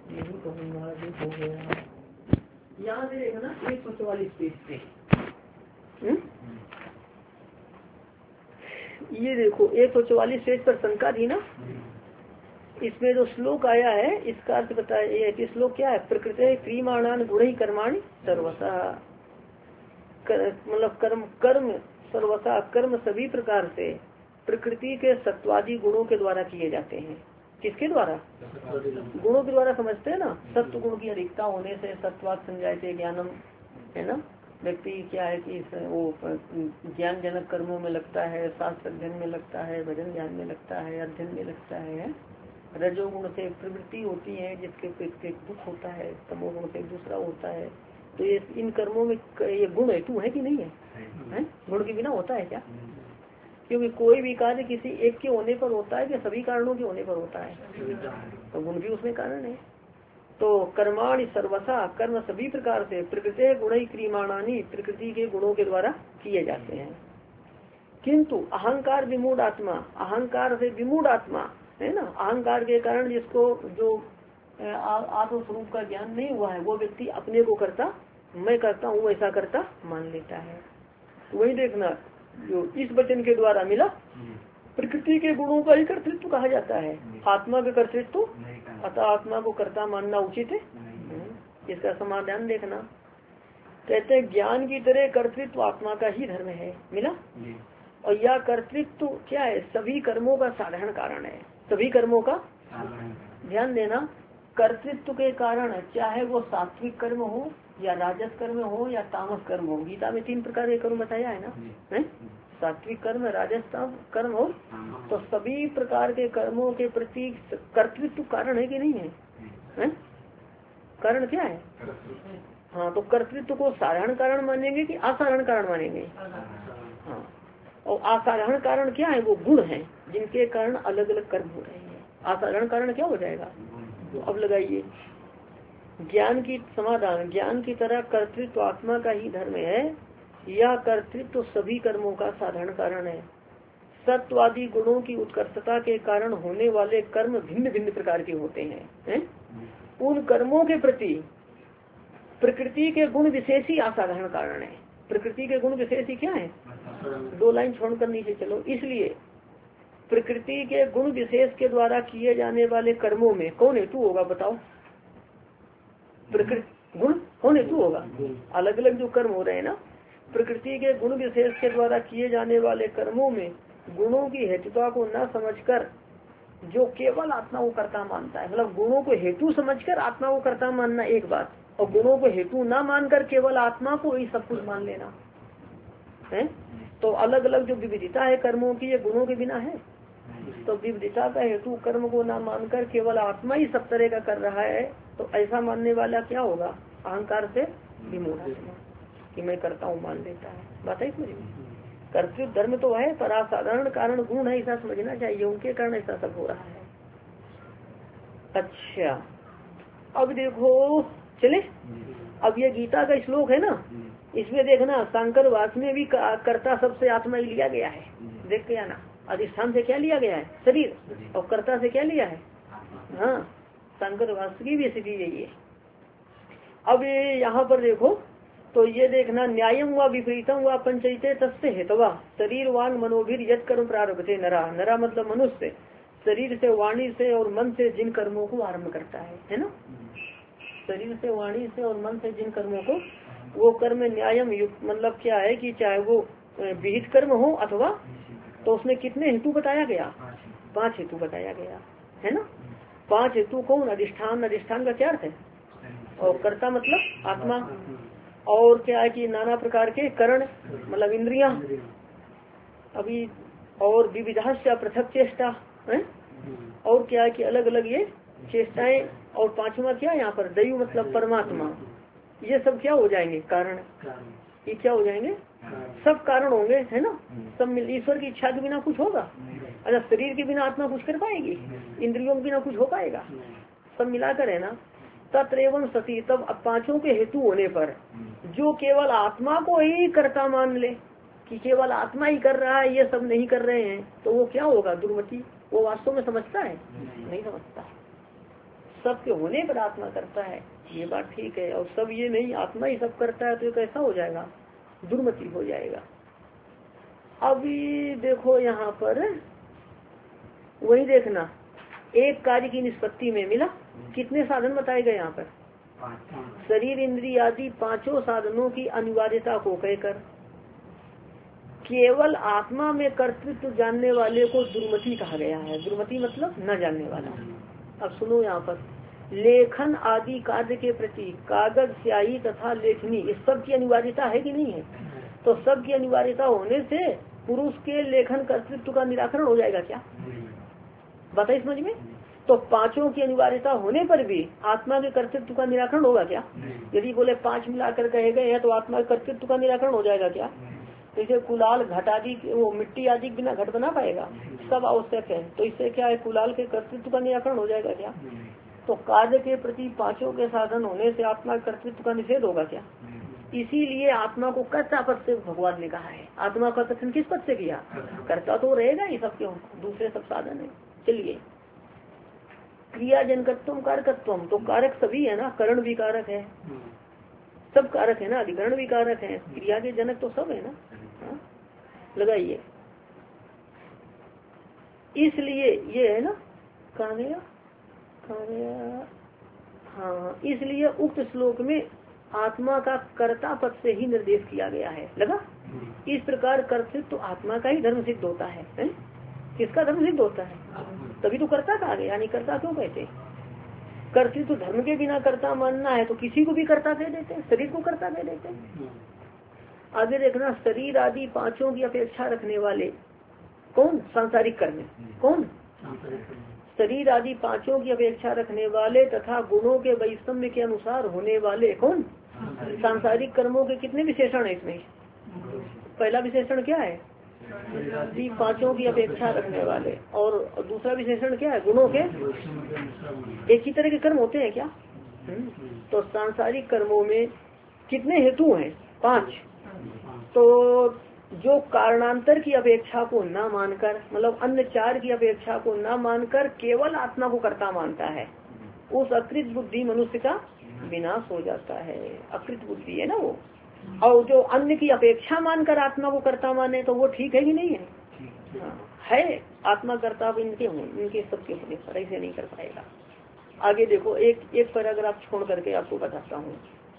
यही कहूँगा जो हो गया। यहाँ से देखना 144 पेज पे। ये देखो 144 पेज पर शंका थी ना। इसमें जो श्लोक आया है इसका अर्थ बताया कि श्लोक क्या है। प्रकृति क्रियमाणान गुण ही कर्माणि सर्वथा, मतलब कर्म सर्वथा कर्म सभी प्रकार से प्रकृति के सत्वादी गुणों के द्वारा किए जाते हैं। किसके द्वारा? गुणों के द्वारा समझते हैं ना। सत्व गुण की अधिकता होने से सत्वाद संजायते ज्ञानम, है ना। व्यक्ति क्या है कि वो ज्ञान जनक कर्मों में लगता है, शास्त्र अध्ययन में लगता है, भजन ज्ञान में लगता है, अध्ययन में लगता है। रजोगुण से प्रवृत्ति होती है जिसके दुख होता है, तमोगुण से दूसरा होता है। तो ये इन कर्मों में ये गुण हेतु है कि नहीं है? गुण के बिना होता है क्या? क्योंकि कोई भी कार्य किसी एक के होने पर होता है कि सभी कारणों के होने पर होता है, तो गुण भी उसमें कारण है। तो कर्माणि सर्वथा कर्म सभी प्रकार से प्रकृति गुण ही क्रियमाणानि प्रकृति के गुणों के द्वारा किए जाते हैं। किंतु अहंकार विमूढ़ आत्मा, अहंकार से विमूढ़ आत्मा है ना, अहंकार के कारण जिसको जो आत्म स्वरूप का ज्ञान नहीं हुआ है वो व्यक्ति अपने को करता, मैं करता हूँ ऐसा करता मान लेता है। तो वही देखना जो इस वचन के द्वारा मिला, प्रकृति के गुणों का ही कर्तृत्व कहा जाता है, आत्मा का कर्तृत्व, अतः आत्मा को कर्ता मानना उचित है। इसका समाधान देखना। कहते हैं ज्ञान की तरह कर्तृत्व आत्मा का ही धर्म है। मिला। और यह कर्तृत्व क्या है? सभी कर्मों का साधारण कारण है। सभी कर्मों का ध्यान देना, कर्तृत्व के कारण चाहे वो सात्विक कर्म हो या राजस कर्म हो या तामस कर्म हो। गीता में 3 प्रकार के कर्म बताया है ना, है? सात्विक कर्म, राजस कर्म हो। तो सभी प्रकार के कर्मों के प्रति कर्तृत्व कारण है कि नहीं है? कारण क्या है? हाँ, तो कर्तृत्व को साधारण कारण मानेंगे कि असाधारण कारण मानेंगे? हाँ। और असाधारण कारण क्या है? वो गुण है जिनके कारण अलग अलग कर्म हो रहे हैं। असाधारण कारण क्या हो जाएगा? तो अब लगाइए ज्ञान की समाधान। ज्ञान की तरह कर्तृत्व आत्मा का ही धर्म है। यह कर्तृत्व सभी कर्मों का साधारण कारण है। सत्वादी गुणों की उत्कर्षता के कारण होने वाले कर्म भिन्न भिन्न प्रकार के होते हैं? उन कर्मों के प्रति प्रकृति के गुण विशेष ही असाधारण कारण है। प्रकृति के गुण विशेष ही क्या है? 2 लाइन छोड़कर नीचे चलो। इसलिए प्रकृति के गुण विशेष के द्वारा किए जाने वाले कर्मों में कौन हेतु होगा? बताओ। प्रकृति गुण कौन हेतु होगा? अलग अलग जो कर्म हो रहे हैं ना, प्रकृति के गुण विशेष के द्वारा किए जाने वाले कर्मों में गुणों की हेतुता को न समझकर जो केवल आत्मा को कर्ता मानता है, मतलब गुणों को हेतु समझकर आत्मा को कर्ता मानना एक बात, और गुणों को हेतु न मानकर केवल आत्मा को ही सब कुछ मान लेना है। तो अलग अलग जो विविधता है कर्मों की, ये गुणों के बिना है। तो विविधता का हेतु कर्म को न मानकर केवल आत्मा ही सब तरह का कर रहा है, तो ऐसा मानने वाला क्या होगा? अहंकार से विमूढ़ आत्मा, कि मैं करता हूँ मान लेता है। बात है इसमें। कर्तृत्व धर्म तो है पर असाधारण कारण गुण है, ऐसा समझना चाहिए। उनके कारण ऐसा सब हो रहा है। अच्छा, अब देखो चले। अब ये गीता का श्लोक है ना, इसमें देखना शंकर वास में भी कर्ता सबसे आत्मा ही लिया गया है। देख के आना, अधिष्ठान से क्या लिया गया है? शरीर। और कर्ता से क्या लिया है? हाँ, शंकर वास की भी स्थिति यही है। अब यहाँ पर देखो तो ये देखना, न्यायम व विपरीतम व पंचयते तस्य हेतवा शरीर वांग मनोभिर यद कर्म प्रारभते नरा। नरा मतलब मनुष्य शरीर से, वाणी से और मन से जिन कर्मों को आरम्भ करता है ना। शरीर से, वाणी से और मन से जिन कर्मों को, वो कर्म न्यायम युक्त मतलब क्या है कि चाहे वो विहित कर्म हो अथवा, तो उसमें कितने हेतु बताया गया? 5 हेतु बताया गया है ना। 5 हेतु कौन? अधिष्ठान। अधिष्ठान का क्या अर्थ है? और कर्ता मतलब आत्मा। और क्या है कि नाना प्रकार के करण मतलब इंद्रियां। अभी और विविधा से पृथक चेष्टा है। और क्या है कि अलग अलग ये चेष्टाएं। और 5वां क्या है यहाँ पर? दैव मतलब परमात्मा। ये सब क्या हो जाएंगे? कारण। ये क्या हो जाएंगे? सब कारण होंगे, है ना। सब मिल ईश्वर की इच्छा के बिना कुछ होगा? अच्छा, शरीर के बिना आत्मा कुछ कर पाएगी? इंद्रियों के बिना कुछ हो पाएगा? सब मिलाकर है ना। तत्रेवं सती, तब 5 के हेतु होने पर जो केवल आत्मा को ही कर्ता मान ले कि केवल आत्मा ही कर रहा है, ये सब नहीं कर रहे हैं, तो वो क्या होगा? दुर्मति। वो वास्तव में समझता है? नहीं समझता। सबके होने पर आत्मा करता है, ये बात ठीक है। और सब ये नहीं, आत्मा ही सब करता है तो ये कैसा हो जाएगा, दुर्मति हो जाएगा। अभी देखो यहाँ पर वही देखना, एक कार्य की निष्पत्ति में मिला कितने साधन बताए गए यहाँ पर, शरीर इंद्रिय आदि पांचों साधनों की अनिवार्यता को कहकर केवल आत्मा में कर्तृत्व जानने वाले को दुर्मति कहा गया है। दुर्मति मतलब न जानने वाला। अब सुनो यहाँ पर, लेखन आदि कार्य के प्रति कागज स्याही तथा लेखनी इस सब की अनिवार्यता है कि नहीं है? तो सब की अनिवार्यता होने से पुरुष के लेखन कर्तृत्व का निराकरण हो जाएगा क्या? बताइए समझ में। तो पांचों की अनिवार्यता होने पर भी आत्मा के कर्तृत्व का निराकरण होगा क्या? यदि बोले पांच मिलाकर कहे गए हैं तो आत्मा के कर्तृत्व का निराकरण हो जाएगा क्या? जैसे कुलाल घट आदि वो मिट्टी आदि बिना घट बना पाएगा, सब आवश्यक है। तो इससे क्या है, कुलाल के कर्तृत्व का निराकरण हो जाएगा क्या? तो कार्य के प्रति पांचों के साधन होने से आत्मा के कर्तृत्व का निषेध होगा क्या? इसीलिए आत्मा को कर्ता पद से भगवान ने कहा है। आत्मा का कथन किस पद से किया? कर्ता तो रहेगा ये सब, क्यों दूसरे सब साधन है। चलिए, क्रिया जनकत्वम कारकत्वम, तो कारक सभी है ना, करण भी कारक है, सब कारक है ना, अधिकरण भी कारक है, क्रिया के जनक तो सब है ना। हाँ? लगाइए, इसलिए ये है ना, कहाँ गया? हाँ, इसलिए उक्त श्लोक में आत्मा का कर्ता पद से ही निर्देश किया गया है। लगा? इस प्रकार कर्तृत्व तो आत्मा का ही धर्म सिद्ध होता है? किसका धर्म सिद्ध होता है? तभी तो कर्ता कहा गया, यानी कर्ता क्यों कहते? कर्तृत्व तो धर्म के बिना कर्ता मानना है तो किसी को भी कर्ता कह देते हैं, शरीर को कर्ता कह देते हैं। आगे देखना, शरीर आदि पांचों की अपेक्षा रखने वाले कौन? सांसारिक कर्म। कौन? शरीर आदि पांचों की अपेक्षा रखने वाले तथा गुणों के वैषम्य के अनुसार होने वाले कौन? सांसारिक कर्मों के कितने विशेषण है इसमें? पहला विशेषण क्या है? जी, पांचों की अपेक्षा रखने वाले। और दूसरा विशेषण क्या है? गुणों के एक ही तरह के कर्म होते हैं क्या? तो सांसारिक कर्मों में कितने हेतु हैं? 5। तो जो कारणांतर की अपेक्षा को न मानकर, मतलब अन्य 4 की अपेक्षा को न मानकर केवल आत्मा को कर्ता मानता है, उस अकृत बुद्धि मनुष्य का विनाश हो जाता है। अकृत बुद्धि है ना वो। और जो अन्य की अपेक्षा मानकर आत्मा को कर्ता माने तो वो ठीक है कि नहीं है? है, आत्मा कर्ता इनके सबके होने पर ऐसे नहीं कर पाएगा। आगे देखो, एक पैराग्राफ छोड़ करके आपको बताता हूँ।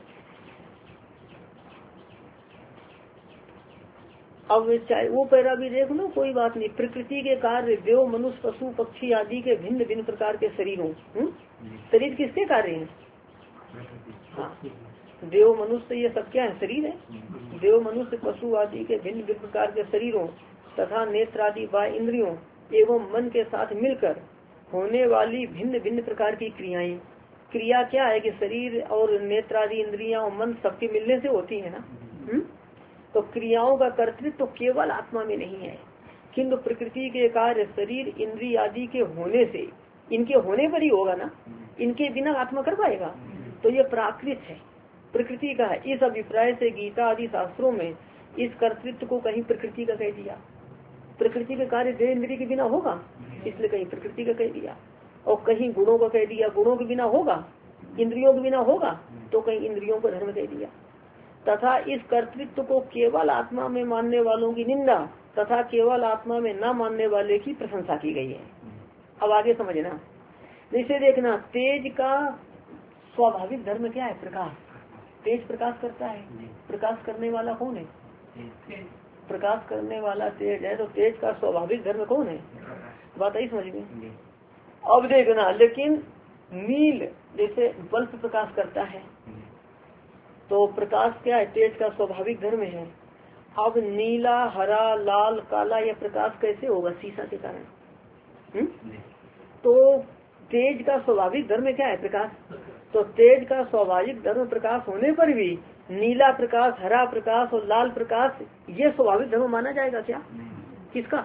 अब चाहे वो पैरा भी देख लो, कोई बात नहीं। प्रकृति के कार्य देव मनुष्य पशु पक्षी आदि के भिन्न भिन्न प्रकार के शरीरों, शरीर किसके कार्य हैं? हाँ, देव मनुष्य ये सब क्या है? शरीर है। देव मनुष्य पशु आदि के भिन्न भिन्न प्रकार के शरीरों तथा नेत्र आदि बाह्य इंद्रियों एवं मन के साथ मिलकर होने वाली भिन्न भिन्न प्रकार की क्रियाएं। क्रिया क्या है कि शरीर और नेत्र आदि इंद्रियां और मन सबके मिलने से होती है ना। तो क्रियाओं का कर्तृत्व तो केवल आत्मा में नहीं है, किंतु प्रकृति के कार्य शरीर इंद्रिय आदि के होने से, इनके होने पर ही होगा ना, इनके बिना आत्मा कर पाएगा? तो ये प्राकृत है, प्रकृति का है। इस अभिप्राय से गीता आदि शास्त्रों में इस कर्तृत्व को कहीं प्रकृति का कह दिया। प्रकृति के कार्य देह इंद्रिय के बिना होगा, इसलिए कहीं प्रकृति का कह दिया। और कहीं गुणों का कह दिया, गुणों के बिना होगा, इंद्रियों के बिना होगा, तो कहीं इंद्रियों को धर्म कह दिया। तथा इस कर्तृत्व को केवल आत्मा में मानने वालों की निंदा तथा केवल आत्मा में न मानने वाले की प्रशंसा की गई है। अब आगे समझना, जैसे देखना, तेज का स्वाभाविक धर्म क्या है? प्रकाश। तेज प्रकाश करता है, प्रकाश करने वाला कौन है? प्रकाश करने वाला तेज है। तो तेज का स्वाभाविक धर्म कौन है? बात आई समझ में? अब देखना, लेकिन नील जैसे बल्ब प्रकाश करता है, तो प्रकाश क्या है? तेज का स्वाभाविक धर्म है। अब नीला, हरा, लाल, काला यह प्रकाश कैसे होगा? शीशा के कारण। तो तेज का स्वाभाविक धर्म क्या है? प्रकाश। तो तेज का स्वाभाविक धर्म प्रकाश होने पर भी नीला प्रकाश, हरा प्रकाश और लाल प्रकाश ये स्वाभाविक धर्म माना जाएगा क्या? किसका?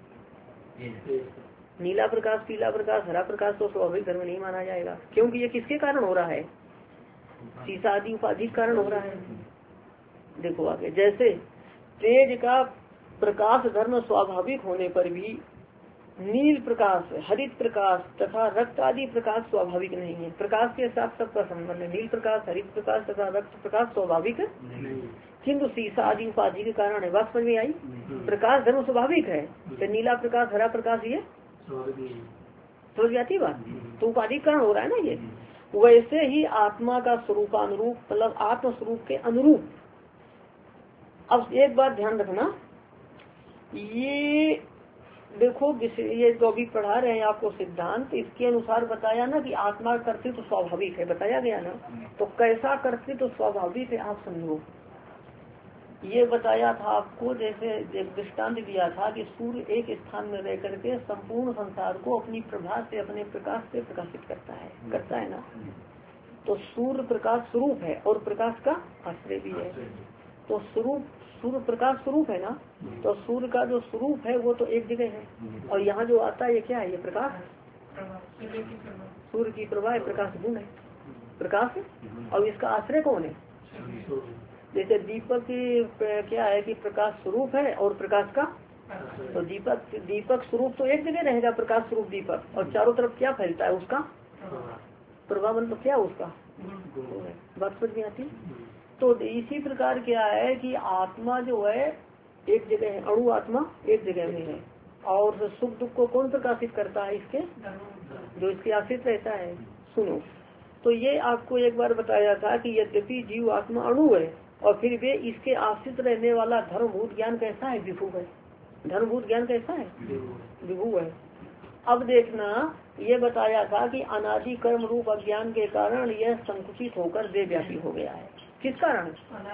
नीला प्रकाश, पीला प्रकाश, हरा प्रकाश तो स्वाभाविक धर्म नहीं माना जाएगा, क्योंकि ये किसके कारण हो रहा है? शीशा आदि उपाधि कारण हो रहा है। देखो आगे, जैसे तेज का प्रकाश धर्म स्वाभाविक होने पर भी नील प्रकाश, हरित प्रकाश तथा रक्त आदि प्रकाश स्वाभाविक नहीं है। प्रकाश के साथ सबका संबंध है। नील प्रकाश, हरित प्रकाश तथा रक्त प्रकाश स्वाभाविक किंतु सीसा आदि उपाधि के कारण है। बात समझ में आई? प्रकाश धर्म स्वाभाविक है, तो नीला प्रकाश, हरा प्रकाश ये समझ में आती बात? तो उपाधि कारण हो रहा है ना ये। वैसे ही आत्मा का स्वरूपानुरूप, मतलब आत्म स्वरूप के अनुरूप। अब एक बात ध्यान रखना, ये देखो ये जो अभी पढ़ा रहे हैं आपको सिद्धांत, इसके अनुसार बताया ना कि आत्मा का कर्तृत्व तो स्वाभाविक है, बताया गया ना। तो कैसा कर्तृत्व तो स्वाभाविक है आप समझो। ये बताया था आपको, जैसे एक दृष्टांत दिया था कि सूर्य एक स्थान में रह करके संपूर्ण संसार को अपनी प्रभा से, अपने प्रकाश से प्रकाशित करता है ना। तो सूर्य प्रकाश स्वरूप है और प्रकाश का आश्रय भी है। तो सूर्य प्रकाश स्वरूप है ना, तो सूर्य का जो स्वरूप है वो तो एक जगह है, और यहाँ जो आता है ये क्या है? ये प्रकाश, सूर्य की प्रभा है, प्रकाश गुण है, प्रकाश। और इसका आश्रय कौन है? जैसे दीपक की क्या है कि प्रकाश स्वरूप है और प्रकाश का, तो दीपक स्वरूप तो एक जगह रहेगा, प्रकाश स्वरूप दीपक, और चारों तरफ क्या फैलता है उसका प्रभाव, मतलब क्या उसका बात समझ में आती। तो इसी प्रकार क्या है कि आत्मा जो है एक जगह है, अणु आत्मा एक जगह में है, और सुख दुख को कौन प्रकाशित करता है? इसके जो इसके आश्रित रहता है। सुनो, तो ये आपको एक बार बताया था कि यद्यपि जीव आत्मा अणु है, और फिर भी इसके आश्रित रहने वाला धर्मभूत ज्ञान कैसा है? विभु है। धर्मभूत ज्ञान कैसा है? विभु है। अब देखना, ये बताया था कि अनादि कर्म रूप अज्ञान के कारण यह संकुचित होकर देवव्यापी हो गया है। किस कारण?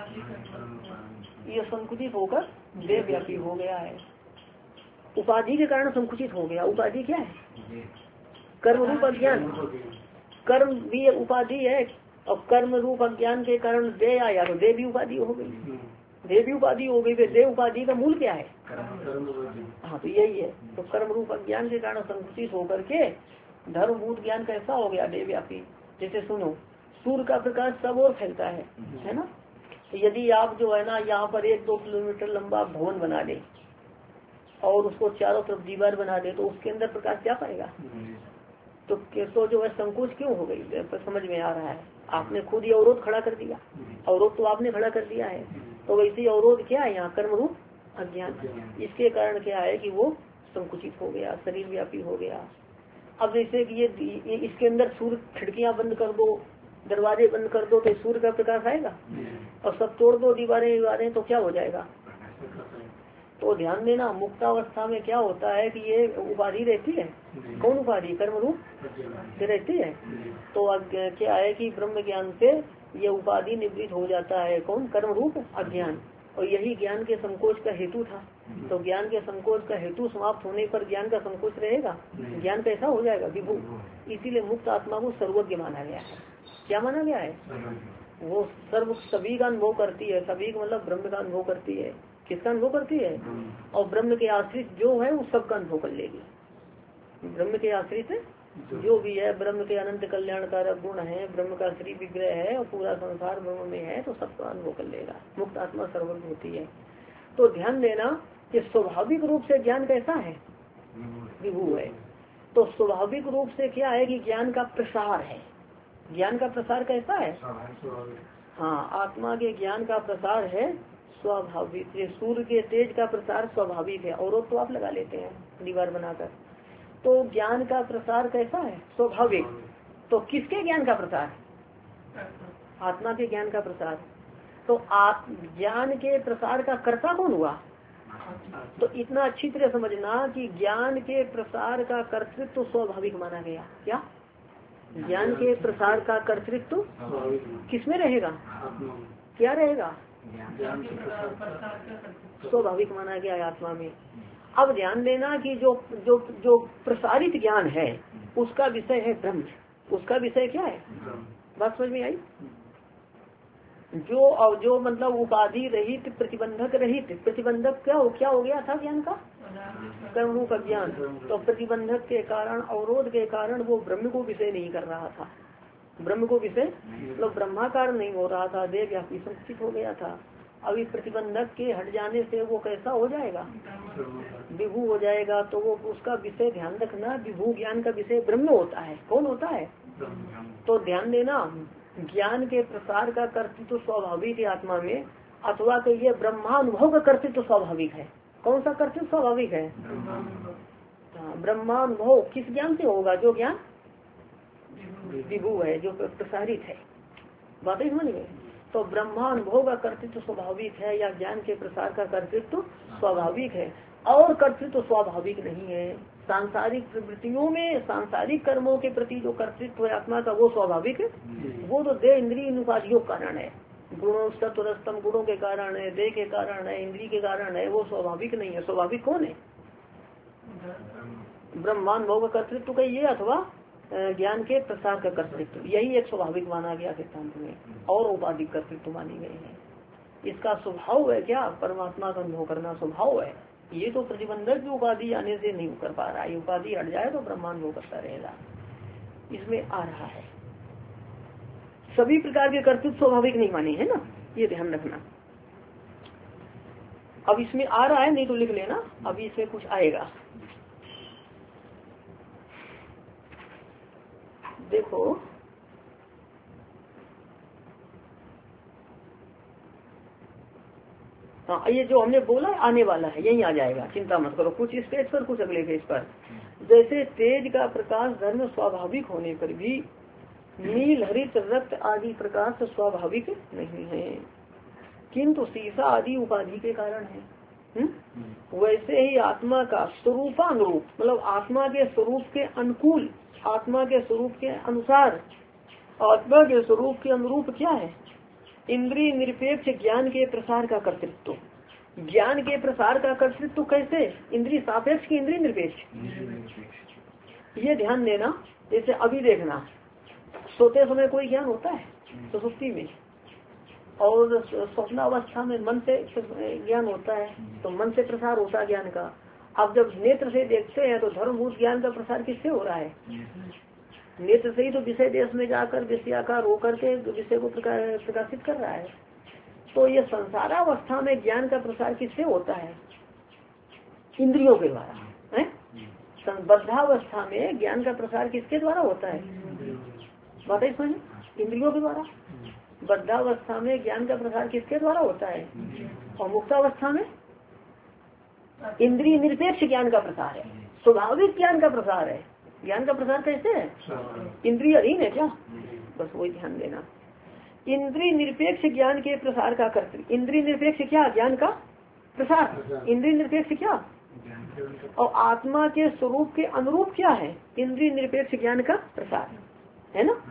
यह संकुचित होकर देवव्यापी हो गया है। उपाधि के कारण संकुचित हो गया। उपाधि क्या है? कर्म रूप अज्ञान। कर्म भी उपाधि है, और कर्म रूप अज्ञान के कारण दे आया तो दे भी उपाधि हो गई। दे भी उपाधि हो गई, दे उपाधि का मूल क्या है? हाँ, तो यही है। तो कर्म रूप अज्ञान के कारण संकुचित होकर के धर्मभूत ज्ञान कैसा हो गया? देवव्यापी। जैसे सुनो, सूर्य का प्रकाश सब और फैलता है ना। तो यदि आप जो है ना यहाँ पर 1-2 किलोमीटर लंबा भवन बना दे और उसको चारों तरफ दीवार बना दे, तो उसके अंदर प्रकाश जा पाएगा? तो जो है संकोच क्यों हो गई? समझ में आ रहा है? आपने खुद ही अवरोध खड़ा कर दिया। अवरोध तो आपने खड़ा कर दिया है। तो वैसे ही अवरोध क्या है यहाँ? कर्म रूप अज्ञान। इसके कारण क्या है कि वो संकुचित हो गया, शरीर व्यापी हो गया। अब जैसे कि ये इसके अंदर सूर्य, खिड़कियां बंद कर दो, दरवाजे बंद कर दो, तो सूर्य का प्रकाश आएगा? और सब तोड़ दो दीवारें तो क्या हो जाएगा? तो ध्यान देना, मुक्तावस्था में क्या होता है कि ये उपाधि रहती है। कौन उपाधि? कर्म रूप रहती है। तो क्या है कि ब्रह्म ज्ञान से ये उपाधि निवृत्त हो जाता है। कौन? कर्म रूप अज्ञान। और यही ज्ञान के संकोच का हेतु था। तो ज्ञान के संकोच का हेतु समाप्त होने पर ज्ञान का संकोच रहेगा, ज्ञान कैसा हो जाएगा? विभु। इसीलिए मुक्त आत्मा को सर्वज्ञ माना गया है। क्या माना गया है? वो सभी का अनुभव करती है। सभी का मतलब ब्रह्म का अनुभव करती है। किसका अनुभव करती है? और ब्रह्म के आश्रित जो है वो सबका अनुभव कर लेगी। ब्रह्म के आश्रित जो भी है, ब्रह्म के अनंत कल्याणकारक गुण है, ब्रह्म का श्री विग्रह है और पूरा संसार ब्रह्म में है, तो सबका अनुभव कर लेगा। मुक्त आत्मा सर्वज्ञ होती है। तो ध्यान देना कि स्वाभाविक रूप से ज्ञान कैसा है? विभु है। तो स्वाभाविक रूप से क्या है कि ज्ञान का प्रसार है। ज्ञान का प्रसार कैसा है? हाँ, आत्मा के ज्ञान का प्रसार है स्वाभाविक। सूर्य के तेज का प्रसार स्वाभाविक है, और तो आप लगा लेते हैं दीवार बनाकर। तो ज्ञान का प्रसार कैसा है? स्वाभाविक। तो किसके ज्ञान का प्रसार? आत्मा के ज्ञान का प्रसार। तो आप ज्ञान के प्रसार का कर्ता कौन हुआ? तो इतना अच्छी तरह समझना कि ज्ञान के प्रसार का कर्तृत्व तो स्वाभाविक माना गया। क्या? ज्ञान के प्रसार का कर्तृत्व किसमें रहेगा? क्या रहेगा? स्वाभाविक माना गया आत्मा में। अब ध्यान देना कि जो जो जो प्रसारित ज्ञान है उसका विषय है ब्रह्म। उसका विषय क्या है? बात समझ में आई? जो मतलब उपाधि रहित, प्रतिबंधक रहित। प्रतिबंधक क्या हो गया था ज्ञान का? कर्म रूप अज्ञान। तो प्रतिबंधक के कारण, अवरोध के कारण वो ब्रह्म को विषय नहीं कर रहा था। ब्रह्म को विषय मतलब ब्रह्माकार नहीं हो रहा था, देह व्यापी संकुचित हो गया था। अभी प्रतिबंधक के हट जाने से वो कैसा हो जाएगा? विभू हो जाएगा तो वो उसका विषय ध्यान रखना, विभू ज्ञान का विषय ब्रह्म होता है। कौन होता है? तो ध्यान देना, ज्ञान के प्रसार का कर्तृत्व स्वाभाविक है आत्मा में, अथवा तो ये ब्रह्मानुभव का कर्तृत्व स्वाभाविक है। कौन सा कर्तृत्व स्वाभाविक है? ब्रह्मानुभव किस ज्ञान से होगा? जो ज्ञान विभू है, जो प्रसारित है। बातें समझ गए? तो ब्रह्मानुभव का कर्तृत्व स्वाभाविक है या ज्ञान के प्रसार का कर्तृत्व स्वाभाविक है, और कर्तृत्व स्वाभाविक नहीं है। सांसारिक प्रवृत्तियों में, सांसारिक कर्मों के प्रति जो कर्तृत्व है आत्मा का, वो स्वाभाविक है। वो तो देह इंद्रिय उपाधियों कारण है, गुणों सत्वरस्तम गुणों के कारण है, देह के कारण है, इंद्रिय के कारण है, वो स्वाभाविक नहीं है। स्वाभाविक कौन है? ब्रह्मानुभव का कर्तृत्व का ये, अथवा ज्ञान के प्रसार का कर्तृत्व, यही एक स्वाभाविक माना गया सिद्धांत में, और औपाधिक कर्तृत्व मानी गए हैं। इसका स्वभाव है क्या? परमात्मा का अनुभव करना स्वभाव है। ये तो प्रतिबंधक जो उपाधि आने से नहीं कर पा रहा है, उपाधि हट जाए तो ब्रह्मानुभव करता रहेगा। इसमें आ रहा है सभी प्रकार के कर्तृत्व स्वाभाविक नहीं माने, है ना, ये ध्यान रखना। अब इसमें आ रहा है, नहीं तो लिख लेना, अभी इसमें कुछ आएगा। देखो हाँ, ये जो हमने बोला आने वाला है, यही आ जाएगा, चिंता मत करो। कुछ इस पेज पर, कुछ अगले पेज पर। जैसे तेज का प्रकाश धर्म स्वाभाविक होने पर भी नील हरित रक्त आदि प्रकाश स्वाभाविक नहीं है, किंतु शीशा आदि उपाधि के कारण है। वैसे ही आत्मा का स्वरूपानुरूप, मतलब आत्मा के स्वरूप के अनुकूल, आत्मा के स्वरूप के अनुसार, आत्मा के स्वरूप के अनुरूप क्या है? इंद्रिय निरपेक्ष ज्ञान के प्रसार का कर्तृत्व। ज्ञान के प्रसार का कर्तृत्व कैसे? इंद्रिय सापेक्ष की इंद्रिय निरपेक्ष। ये ध्यान देना। जैसे अभी देखना, सोते समय कोई ज्ञान होता है सुसुप्ति में, और स्वप्नावस्था में मन से ज्ञान होता है, तो मन से प्रसार होता है ज्ञान का। अब जब नेत्र से देखते हैं तो धर्मभूत ज्ञान का प्रसार किससे हो रहा है? नेत्र से ही तो विषय देश में जाकर विषयाकार होकर के विषय को प्रकाशित कर रहा है। तो ये संसारावस्था में ज्ञान का प्रसार किससे होता है? इंद्रियों के द्वारा है। बद्धावस्था में ज्ञान का प्रसार किसके द्वारा होता है? बताइए समझ, इंद्रियों के द्वारा। बद्धावस्था में ज्ञान का प्रसार किसके द्वारा होता है? और मुक्तावस्था में इंद्रिय निरपेक्ष ज्ञान का प्रसार है, स्वाभाविक ज्ञान का प्रसार है। ज्ञान का प्रसार कैसे है? इंद्रिय अधीन है क्या? बस वही ध्यान देना। इंद्रिय निरपेक्ष ज्ञान के प्रसार का कर्तृत्व। इंद्रिय निरपेक्ष क्या? ज्ञान का प्रसार। इंद्रिय निरपेक्ष क्या? और आत्मा के स्वरूप के अनुरूप क्या है? इंद्रिय निरपेक्ष ज्ञान का प्रसार है ना।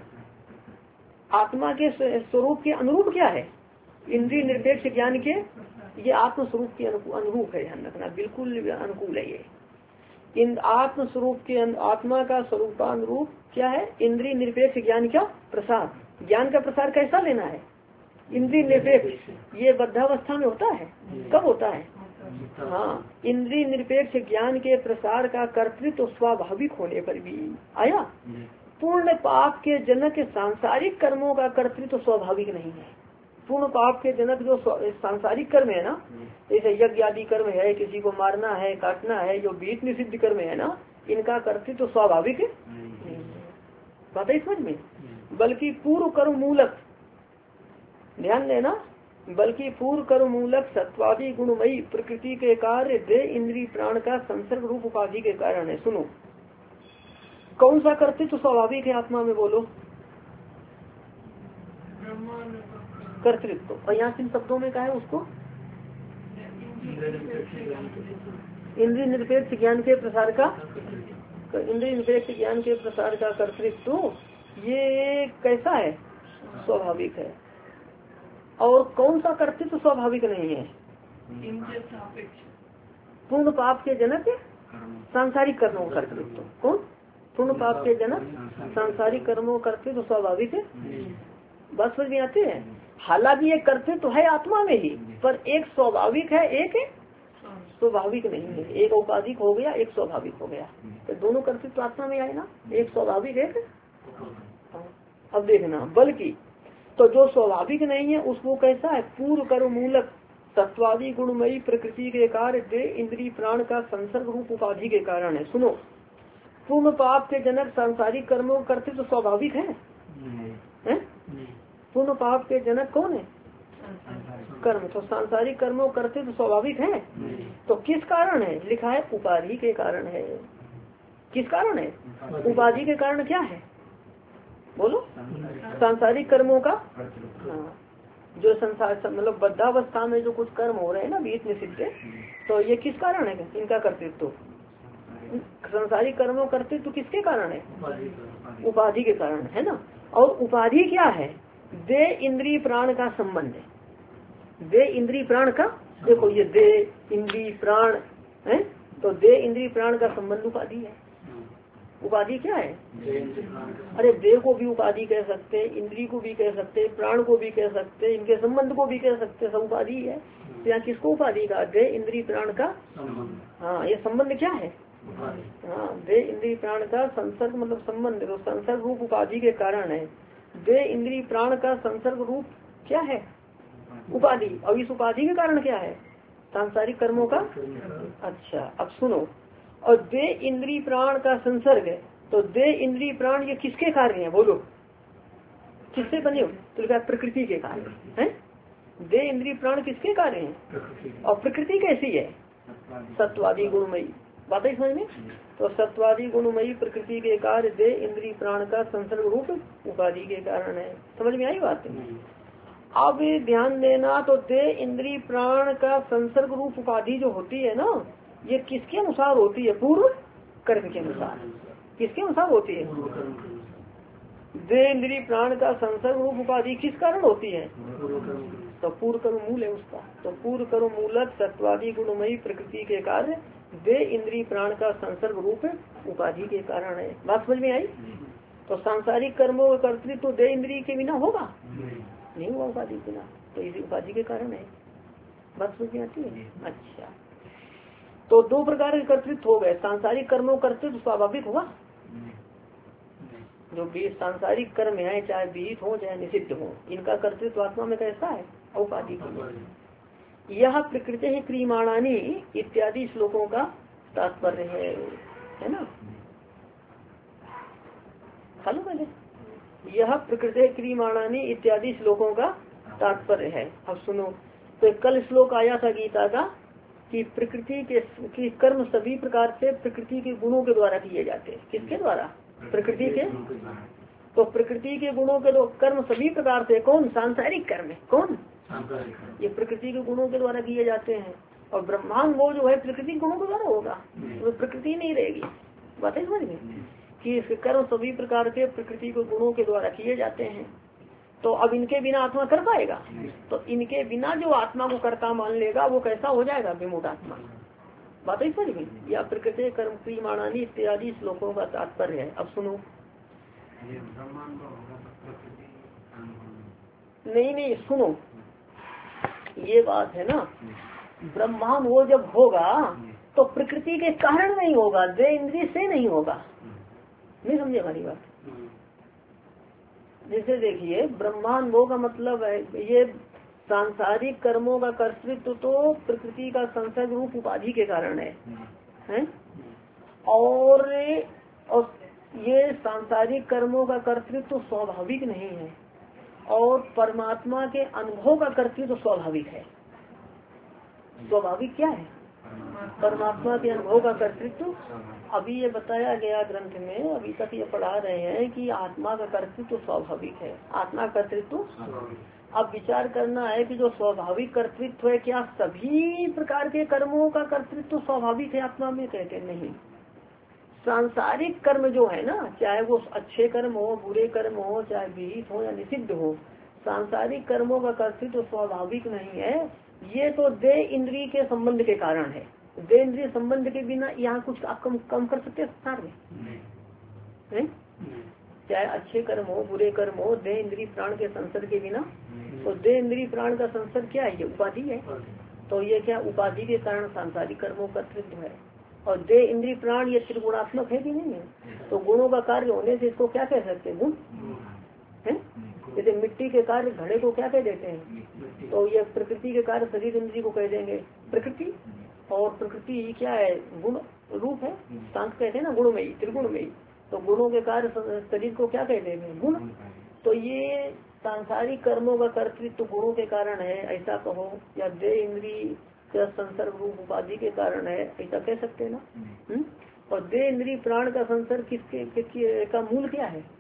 आत्मा के स्वरूप के अनुरूप क्या है? इंद्रिय निरपेक्ष ज्ञान के, ये आत्म स्वरूप के अनुरूप है, ध्यान रखना, बिल्कुल अनुकूल है ये। इन आत्म स्वरूप के, आत्मा का स्वरूपानुरूप क्या है? इंद्रिय निरपेक्ष ज्ञान का प्रसार। ज्ञान का प्रसार कैसा लेना है? इंद्रिय निरपेक्ष। ये बद्धावस्था में होता है। कब होता है? हाँ, इंद्रिय निरपेक्ष ज्ञान के प्रसार का कर्तृत्व स्वाभाविक होने पर भी आया। पूर्ण पाप के जनक सांसारिक कर्मों का कर्तृत्व स्वाभाविक नहीं है। पूर्ण पाप के जनक जो सांसारिक कर्म है ना, जैसे यज्ञ आदि कर्म है, किसी को मारना है, काटना है, जो बीच निषिद्ध कर्म है ना, इनका कर्तृत्व स्वाभाविक है। बात है समझ में? बल्कि पूर्व कर्म मूलक, ध्यान देना, बल्कि पूर्व कर्म मूलक सत्वादी गुणमयी प्रकृति के कार्य देह इंद्रिय प्राण का संसर्ग रूप उपाधि के कारण है। सुनो, कौन सा कर्तृत्व स्वाभाविक है आत्मा में? बोलो। कर्तृत्व। और यहाँ किन शब्दों में कहा है उसको? इंद्रिय निरपेक्ष ज्ञान के प्रसार का, इंद्रिय निरपेक्ष ज्ञान के प्रसार का कर्तृत्व ये कैसा है? स्वाभाविक है। और कौन सा कर्तृत्व स्वाभाविक नहीं है? पूर्ण पाप के जनक सांसारिक कर्मों का कर्तृत्व। कौन? पूर्ण पाप के जनक सांसारिक कर्मों का कर्तृत्व स्वाभाविक है। बस समझ में आते हैं। हालांकि ये कर्तृत्व है आत्मा में ही, पर एक स्वाभाविक है, एक स्वाभाविक नहीं है। एक औपाधिक हो गया, एक स्वाभाविक हो गया। तो दोनों कर्तृत्व आत्मा में आए ना, एक स्वाभाविक एक। अब देखना, बल्कि तो जो स्वाभाविक नहीं है उसको कैसा है? पूर्व कर्म मूलक सत्वादी गुणमयी प्रकृति के कार्य दे इंद्रिय प्राण का संसर्ग रूप उपाधि के कारण है। सुनो, पूर्ण पाप के जनक सांसारिक कर्मों करते तो स्वाभाविक है? पूर्ण पाप के जनक कौन है? कर्म। तो सांसारिक कर्मों करते तो स्वाभाविक है। तो किस कारण है? लिखा है उपाधि के कारण है। किस कारण है? उपाधि के कारण क्या है? बोलो। सांसारिक कर्मों का, हाँ, जो संसार मतलब बद्धावस्था में जो कुछ कर्म हो रहे हैं ना विहित निषिद्ध, तो ये किस कारण है इनका कर्तृत्व? संसारिक कर्मों कर्तृत्व किसके कारण है? उपाधि के कारण है ना। और उपाधि क्या है? दे इंद्रिय प्राण का संबंध है। दे इंद्रिय प्राण का, देखो ये दे इंद्रिय प्राण है, तो दे इंद्रिय प्राण का संबंध उपाधि है। उपाधि क्या है? अरे देह को भी उपाधि कह सकते, इंद्रिय को भी कह सकते, प्राण को भी कह सकते, इनके संबंध को भी कह सकते, सब उपाधि है। तो यहाँ किसको उपाधि का? दे इंद्रिय प्राण का। हाँ, ये संबंध क्या है? हाँ, दे इंद्रिय प्राण का संसर्ग मतलब संबंध, तो संसर्ग रूप उपाधि के कारण है। दे इंद्रिय प्राण का संसर्ग रूप क्या है? उपाधि। और इस उपाधि के कारण क्या है? सांसारिक कर्मों का। अच्छा, अब सुनो, और दे इंद्रिय प्राण का संसर्ग है, तो दे इंद्रिय प्राण ये किसके कार्य हैं? बोलो, किससे बने हो? तो लिखा प्रकृति के कार्य है। दे इंद्रिय प्राण किसके कार्य हैं? और प्रकृति कैसी है? सत्वादी गुणमयी। बात है समझ में? तो सत्वादी गुणमयी प्रकृति के कार्य दे इंद्रिय प्राण का संसर्ग रूप उपाधि के कारण है। समझ में आई बात? अब ध्यान देना, तो दे इंद्रिय प्राण का संसर्ग रूप उपाधि जो होती है ना, ये किसके अनुसार होती है? पूर्व कर्म के अनुसार। किसके अनुसार होती है? दे इंद्रिय प्राण का संसर्ग रूप उपाधि किस कारण होती है? तो पूर्व कर्म मूल है उसका। तो पूर्व कर्म मूलक सत्वादी गुणमयी प्रकृति के कार्य दे इंद्रिय प्राण का संसर्ग रूप उपाधि के कारण है। बात समझ में आई? तो सांसारिक कर्मों का कर्तृत्व तो दे इंद्रिय के बिना होगा नहीं हुआ, उपाधि के बिना। तो इसी उपाधि के कारण है। बात समझ में आती है? अच्छा, तो दो प्रकार के कर्तृत्व हो गए। सांसारिक कर्मों कर्तृत्व स्वाभाविक हुआ, जो भी सांसारिक कर्म है चाहे विहित हो चाहे निषिद्ध हो, इनका कर्तृत्व आत्मा में कैसा है? उपाधि की। यह प्रकृति है क्रियमाणानी इत्यादि श्लोकों का तात्पर्य है ना। हेलो पहले, यह प्रकृति क्रियमाणानी इत्यादि श्लोकों का तात्पर्य है। अब सुनो, तो कल श्लोक आया था गीता का कि प्रकृति के कर्म सभी प्रकार से प्रकृति के गुणों के द्वारा किए जाते हैं। किसके द्वारा? प्रकृति के। तो प्रकृति के गुणों के कर्म सभी प्रकार से कौन? सांसारिक कर्म है। कौन? ये प्रकृति के गुणों के द्वारा किए जाते हैं। और ब्रह्मांड वो जो है प्रकृति गुणों के द्वारा होगा, तो प्रकृति नहीं रहेगी। बात है समझ में? कि कर्म सभी प्रकार के प्रकृति के गुणों के द्वारा किए जाते हैं। तो अब इनके बिना आत्मा कर पाएगा? तो इनके बिना जो आत्मा को कर्ता मान लेगा वो कैसा हो जाएगा? विमूढ़ आत्मा। बात है समझ में? या प्रकृति कर्म क्रियमाणानी इत्यादि श्लोकों का तात्पर्य है। अब सुनो, नहीं सुनो, ये बात है ना, ब्रह्मांड वो जब होगा तो प्रकृति के कारण नहीं होगा, दे इंद्रिय से नहीं होगा। नहीं समझे हमारी बात? जैसे देखिए, ब्रह्मांड वो का मतलब है ये सांसारिक कर्मों का कर्तृत्व तो प्रकृति का संसर्ग रूप उपाधि के कारण है? और ये सांसारिक कर्मों का कर्तृत्व तो स्वाभाविक नहीं है, और परमात्मा के अनुभव का कर्तृत्व तो स्वाभाविक है। स्वाभाविक क्या है? परमात्मा के अनुभव का कर्तृत्व। अभी ये बताया गया ग्रंथ में, अभी तक ये पढ़ा रहे हैं कि आत्मा का कर्तृत्व स्वाभाविक है। आत्मा कर्तृत्व। अब विचार करना है कि जो स्वाभाविक कर्तृत्व है, क्या सभी प्रकार के कर्मों का कर्तृत्व स्वाभाविक है आत्मा में? कहते नहीं। सांसारिक कर्म जो है ना, चाहे वो अच्छे कर्म हो, बुरे कर्म हो, चाहे विहित हो या निषिद्ध हो, सांसारिक कर्मों का कर्तृत्व स्वाभाविक नहीं है। ये तो दे इंद्रिय के संबंध के कारण है। दे इंद्रिय संबंध के बिना यहाँ कुछ आप कम कर सकते हैं संसार में? चाहे अच्छे कर्म हो बुरे कर्म हो, दे इंद्रिय प्राण के संसर्ग के बिना। तो दे इंद्रिय प्राण का संसर्ग क्या है? ये उपाधि है। तो ये क्या उपाधि के कारण सांसारिक कर्मों का कर्तृत्व है। और दे इंद्रिय प्राण ये त्रिगुणात्मक है कि नहीं है? तो गुणों का कार्य होने से इसको क्या कह सकते हैं? गुण है। जैसे मिट्टी के कार्य घड़े को क्या कह देते हैं, तो ये प्रकृति के कार्य शरीर इंद्री को कह देंगे प्रकृति। और प्रकृति क्या है, गुण रूप है, सांख्य कहते हैं ना गुणमयी त्रिगुणमयी, तो गुणों के कार्य शरीर को क्या कह देंगे, गुण। तो ये सांसारिक कर्मों का कर्तृत्व गुणों के कारण है ऐसा कहो, या देह इंद्री का संसर्ग रूप उपाधि के कारण है ऐसा कह सकते हैं ना। और देह इंद्री प्राण का संसर्ग किसके का मूल क्या है,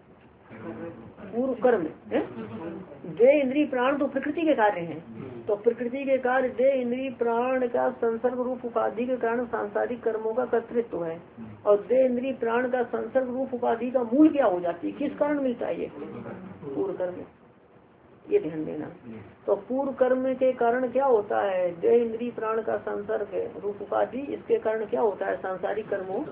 पूर्व कर्म है। देह इंद्री प्राण तो प्रकृति के कार्य हैं, तो प्रकृति के कार्य देह इंद्री प्राण का संसर्ग रूप उपाधि के कारण सांसारिक कर्मों का कर्तृत्व है। और देह इंद्री प्राण का संसर्ग रूप उपाधि का मूल क्या हो जाती है, किस कारण मिलता है, ये पूर्व कर्म, ये ध्यान देना। तो पूर्व कर्म के कारण क्या होता है, देह इंद्री प्राण का संसर्ग रूप उपाधि, इसके कारण क्या होता है, सांसारिक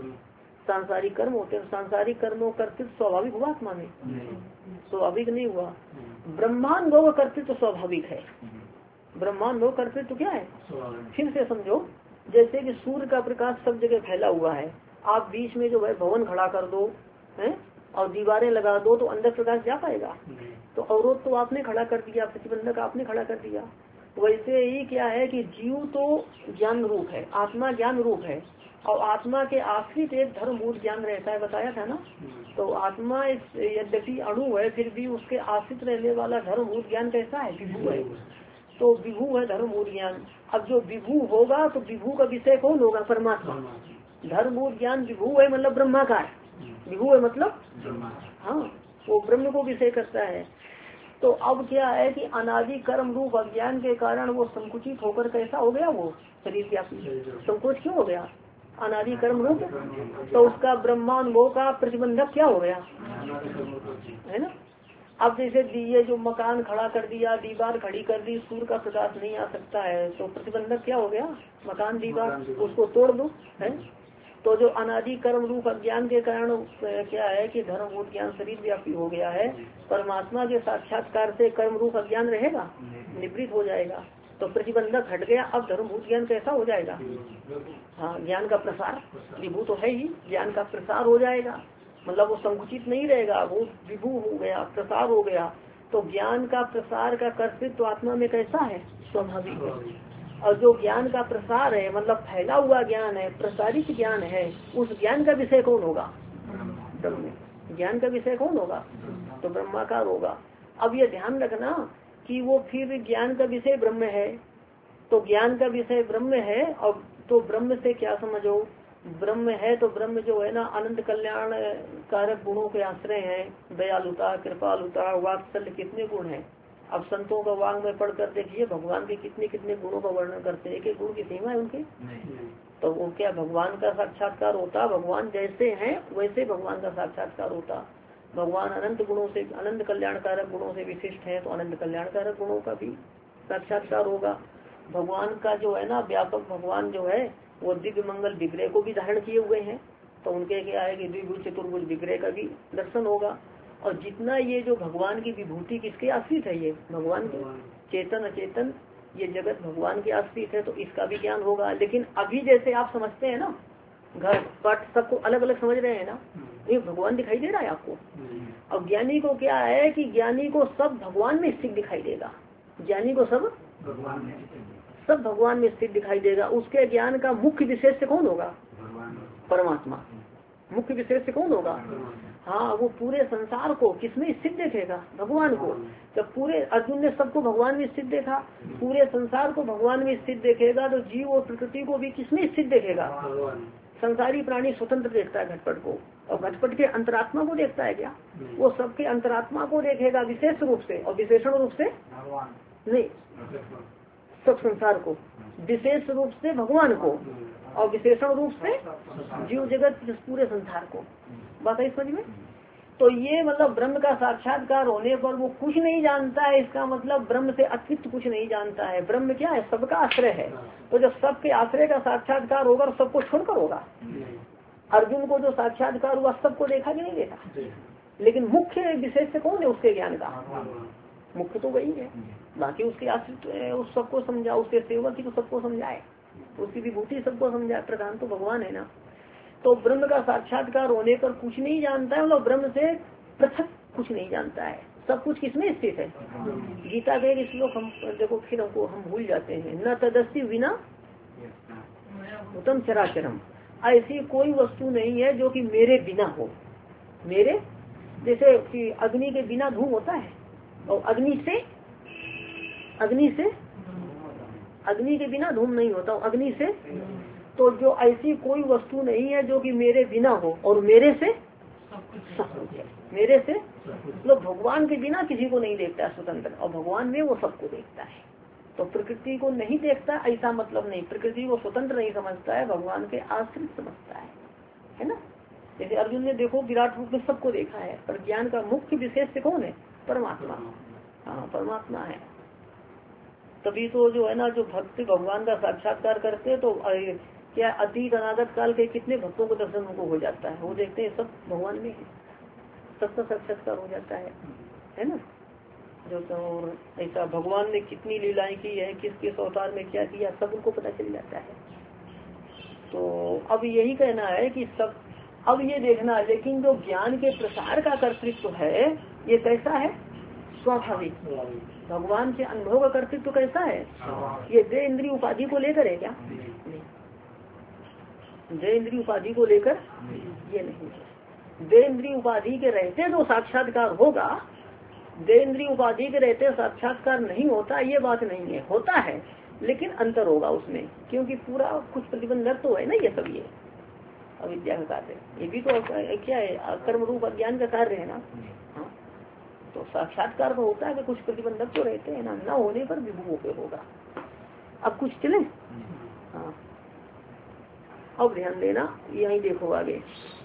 कर्म होते हैं। सांसारिक कर्मों कर्तृत्व स्वाभाविक हुआ आत्मा में, स्वाभाविक नहीं हुआ। ब्रह्मांड का कर्तृत्व स्वाभाविक है, ब्रह्मांड का कर्तृत्व क्या है, फिर से समझो। जैसे कि सूर्य का प्रकाश सब जगह फैला हुआ है, आप बीच में जो है भवन खड़ा कर दो है और दीवारें लगा दो तो अंदर प्रकाश जा पाएगा, तो अवरोध तो आपने खड़ा कर दिया, प्रतिबंधक आपने खड़ा कर दिया। वैसे ही क्या है कि जीव तो ज्ञान रूप है, आत्मा ज्ञान रूप है, और आत्मा के आश्रित एक धर्मभूत ज्ञान रहता है, बताया था ना। तो आत्मा यद्यपि अणु है फिर भी उसके आश्रित रहने वाला धर्मभूत ज्ञान कैसा है, विभू है। तो विभू है धर्मभूत ज्ञान। अब जो विभू होगा तो विभू का विषय कौन होगा, परमात्मा। धर्मभूत ज्ञान विभू है मतलब ब्रह्माकार, विभू है मतलब हाँ, वो ब्रह्म को विषय करता है। तो अब क्या है कि अनादि कर्म रूप अज्ञान के कारण वो संकुचित होकर कैसा हो गया, वो शरीर व्यापी संकोच क्यों हो गया, अनादि कर्म रूप। तो उसका ब्रह्मानुभव का प्रतिबंधक क्या हो गया, है ना। अब जैसे ये जो मकान खड़ा कर दिया, दीवार खड़ी कर दी, सूर्य का प्रकाश नहीं आ सकता है, तो प्रतिबंधक क्या हो गया, मकान दीवार, उसको तोड़ दो है। तो जो अनादि कर्म रूप अज्ञान के कारण क्या है कि धर्मभूत ज्ञान शरीर व्यापी हो गया है, परमात्मा के साक्षात्कार से कर्म रूप अज्ञान रहेगा, निवृत्त हो जाएगा, तो प्रतिबंधक हट गया। अब धर्मभूत ज्ञान कैसा हो जाएगा, हाँ, ज्ञान का प्रसार, विभू तो है ही, ज्ञान का प्रसार हो जाएगा, मतलब वो संकुचित नहीं रहेगा, वो विभू हो गया, प्रसार हो गया। तो ज्ञान का प्रसार का कर्तृत्व तो आत्मा में कैसा है, स्वाभाविक है। और जो ज्ञान का प्रसार है मतलब फैला हुआ ज्ञान है, प्रसारित ज्ञान है, उस ज्ञान का विषय कौन होगा, ब्रह्म। ज्ञान का विषय कौन होगा, तो ब्रह्माकार होगा। अब ये ध्यान रखना कि वो फिर ज्ञान का विषय ब्रह्म है, तो ज्ञान का विषय ब्रह्म है। और तो ब्रह्म से क्या समझो, ब्रह्म है तो ब्रह्म जो है ना अनंत कल्याण कारक गुणों के आश्रय है, दयालुता, कृपालुता, वात्सल्य, कितने गुण हैं। अब संतों का वांग में पढ़कर देखिए भगवान के कितने कितने गुणों का वर्णन करते हैं, एक गुण की सीमा है उनके। तो वो क्या भगवान का साक्षात्कार होता, भगवान जैसे हैं वैसे भगवान का साक्षात्कार होता। भगवान अनंत गुणों से, अनंत कल्याणकारक गुणों से विशिष्ट है, तो अनंत कल्याणकारक गुणों का भी साक्षात्कार होगा। भगवान का जो है ना व्यापक, भगवान जो है वो दिव्य मंगल विग्रह को भी धारण किए हुए हैं, तो उनके क्या है कि द्विभुज चतुर्भुज विग्रह का भी दर्शन होगा। और जितना ये जो भगवान की विभूति किसके आश्रित है, ये भगवान के, चेतन अचेतन ये जगत भगवान के आश्रित है, तो इसका भी ज्ञान होगा। लेकिन अभी जैसे आप समझते हैं ना, घर पट सबको अलग अलग समझ रहे हैं ना, ये भगवान दिखाई दे रहा है आपको। और ज्ञानी को क्या है कि ज्ञानी को सब भगवान में स्थित दिखाई देगा, ज्ञानी को सब भगवान में स्थित दिखाई देगा। उसके ज्ञान का मुख्य विशेष कौन होगा, परमात्मा। मुख्य विशेष कौन होगा, हाँ, वो पूरे संसार को किसमें स्थित देखेगा, भगवान को। जब पूरे अर्जुन ने सबको भगवान में स्थित देखा, पूरे संसार को भगवान में स्थित देखेगा, तो जीव और प्रकृति को भी किसमें स्थित देखेगा, संसारी प्राणी स्वतंत्र देखता है घटपट को, और घटपट के अंतरात्मा को देखता है क्या, वो सबके अंतरात्मा को देखेगा विशेष रूप से, और विशेषण रूप से नहीं, सब संसार को, विशेष रूप से भगवान को, और विशेषण रूप से जीव जगत पूरे संसार को। बात है समझ में। तो ये मतलब ब्रह्म का साक्षात्कार होने पर वो कुछ नहीं जानता है, इसका मतलब ब्रह्म से अतिरिक्त कुछ नहीं जानता है। ब्रह्म क्या है, सबका आश्रय है, तो जब सबके आश्रय का साक्षात्कार होगा तो सबको छोड़कर होगा। अर्जुन को जो साक्षात्कार हुआ सबको देखा कि नहीं देखा, लेकिन मुख्य विशेष से कौन है उसके ज्ञान का, मुख्य तो वही है, बाकी उसके आश्रित उस सबको समझा, उसके सेवक ही तो सबको समझाए, उसकी विभूति सबको समझाए, प्रधान तो भगवान है ना। तो ब्रह्म का साक्षात्कार होने पर कुछ नहीं जानता है, मतलब ब्रह्म से पृथक कुछ नहीं जानता है, सब कुछ किसमें स्थित है? गीता का एक श्लोक हम देखो, फिर हमको हम भूल जाते हैं, न तदस्ति विना उत्तम चराचरम। ऐसी कोई वस्तु नहीं है जो कि मेरे बिना हो। मेरे जैसे कि अग्नि के बिना धूम होता है, और अग्नि के बिना धूम नहीं होता, अग्नि से। तो जो ऐसी कोई वस्तु नहीं है जो कि मेरे बिना हो और मेरे से सब कुछ है। मेरे से मतलब भगवान के बिना किसी को नहीं देखता है स्वतंत्र, और भगवान में वो सबको देखता है। तो प्रकृति को नहीं देखता ऐसा मतलब नहीं, प्रकृति को स्वतंत्र नहीं समझता है, भगवान के आश्रित समझता है ना। जैसे अर्जुन ने देखो विराट रूप में सबको देखा है, पर ज्ञान का मुख्य विशेष कौन है? परमात्मा। हाँ, परमात्मा है। तभी तो जो है ना, जो भक्त भगवान का साक्षात्कार करते हैं, तो क्या अतीत अनागत काल के कितने भक्तों को दर्शन उनको हो जाता है, वो देखते हैं सब भगवान में है, सबका साक्षात्कार हो जाता है ना। जो तो ऐसा भगवान ने कितनी लीलाएं की है, किस किस अवतार में क्या किया, सब उनको पता चल जाता है। तो अब यही कहना है कि सब, अब ये देखना, लेकिन जो ज्ञान के प्रसार का कर्तृत्व है ये कैसा है? स्वाभाविक। भगवान के अनुभव का कर्तृत्व कैसा है? ये देह इंद्रिय उपाधि को लेकर है क्या? नहीं, देह इंद्रिय उपाधि को लेकर ये नहीं है। देह इंद्रिय उपाधि के रहते जो साक्षात्कार होगा, देह इंद्रिय उपाधि के रहते साक्षात्कार नहीं होता, ये बात नहीं है, होता है लेकिन अंतर होगा उसमें, क्योंकि पूरा कुछ प्रतिबंधक तो है ना, ये सब ये अविद्या का कार्य, ये भी तो क्या है? कर्म रूप अज्ञान का कार्य है ना। हाँ, तो साक्षात्कार तो होता है कि कुछ प्रतिबंधक तो रहते हैं ना, न होने पर विभू पे होगा। अब कुछ चले। हाँ, अब ध्यान देना, यही देखो आगे,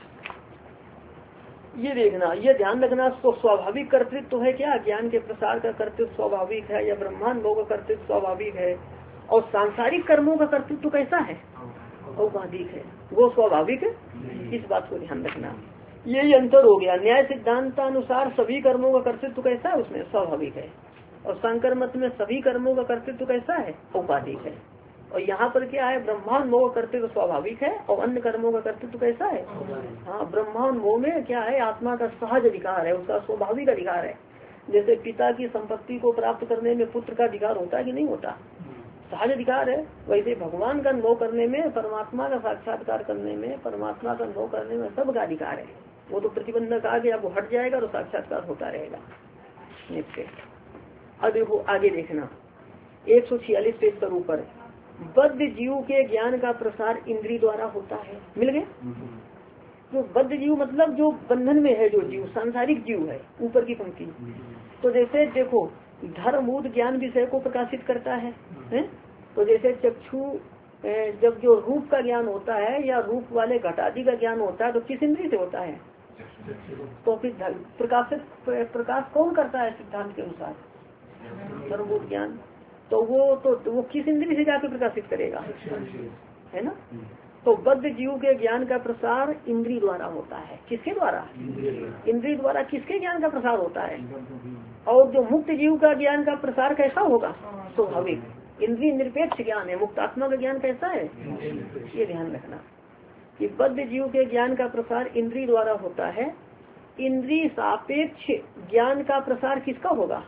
ये देखना, ये ध्यान रखना। तो स्वाभाविक कर्तृत्व तो है क्या? ज्ञान के प्रसार का कर्तृत्व स्वाभाविक है, या ब्रह्मांड का कर्तृत्व स्वाभाविक है, और सांसारिक कर्मों का कर्तृत्व कैसा है? औपाधिक है, वो स्वाभाविक है। इस बात को ध्यान रखना, यही अंतर हो गया। न्याय सिद्धांतानुसार सभी कर्मों का कर्तृत्व कैसा है? उसमें स्वाभाविक है, और शंकर मत में सभी कर्मों का कर्तृत्व कैसा है? औपाधिक है। और यहाँ पर क्या है? ब्रह्मांड मोह कर्तृत्व स्वाभाविक है, और अन्य कर्मों का कर्तृत्व कैसा है? हाँ, ब्रह्मांड मोह में क्या है? आत्मा का सहज अधिकार है, उसका स्वाभाविक अधिकार है। जैसे पिता की संपत्ति को प्राप्त करने में पुत्र का अधिकार होता है कि नहीं होता? सहज अधिकार है। वैसे भगवान का अनुभव करने में, परमात्मा का साक्षात्कार करने में, परमात्मा का अनुभव करने में सबका अधिकार है। वो तो प्रतिबंधक आ गया, वो हट जाएगा तो साक्षात्कार होता रहेगा निश्चय। अब देखो आगे देखना, 146 पेज पर ऊपर, बद्ध जीव के ज्ञान का प्रसार इंद्रिय द्वारा होता है। मिल गए? जो बद्ध जीव मतलब जो बंधन में है, जो जीव सांसारिक जीव है, ऊपर की पंक्ति। तो जैसे देखो, धर्मभूत ज्ञान विषय को प्रकाशित करता है? तो जैसे चक्षु, जब जो रूप का ज्ञान होता है या रूप वाले घटादि का ज्ञान होता है, तो किस इंद्रिय से होता है? तो फिर प्रकाश कौन करता है सिद्धांत के अनुसार? धर्मभूत ज्ञान। तो वो किस इंद्रिय से जाकर प्रकाशित करेगा? है ना। तो बद्ध जीव के ज्ञान का प्रसार इंद्रिय द्वारा होता है। किसके द्वारा? इंद्रिय द्वारा। किसके ज्ञान का प्रसार होता है? और जो मुक्त जीव का ज्ञान का प्रसार कैसा होगा? स्वाभाविक। इंद्रिय निरपेक्ष ज्ञान है, मुक्त आत्मा का ज्ञान कैसा है? ये ध्यान रखना कि बद्ध जीव के ज्ञान का प्रसार इंद्रिय द्वारा होता है। इंद्रिय सापेक्ष ज्ञान का प्रसार किसका होगा?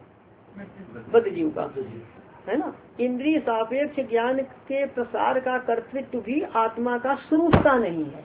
बद्ध जीव का, है ना। इंद्रिय सापेक्ष ज्ञान के प्रसार का कर्तृत्व भी आत्मा का स्वरूप का नहीं है।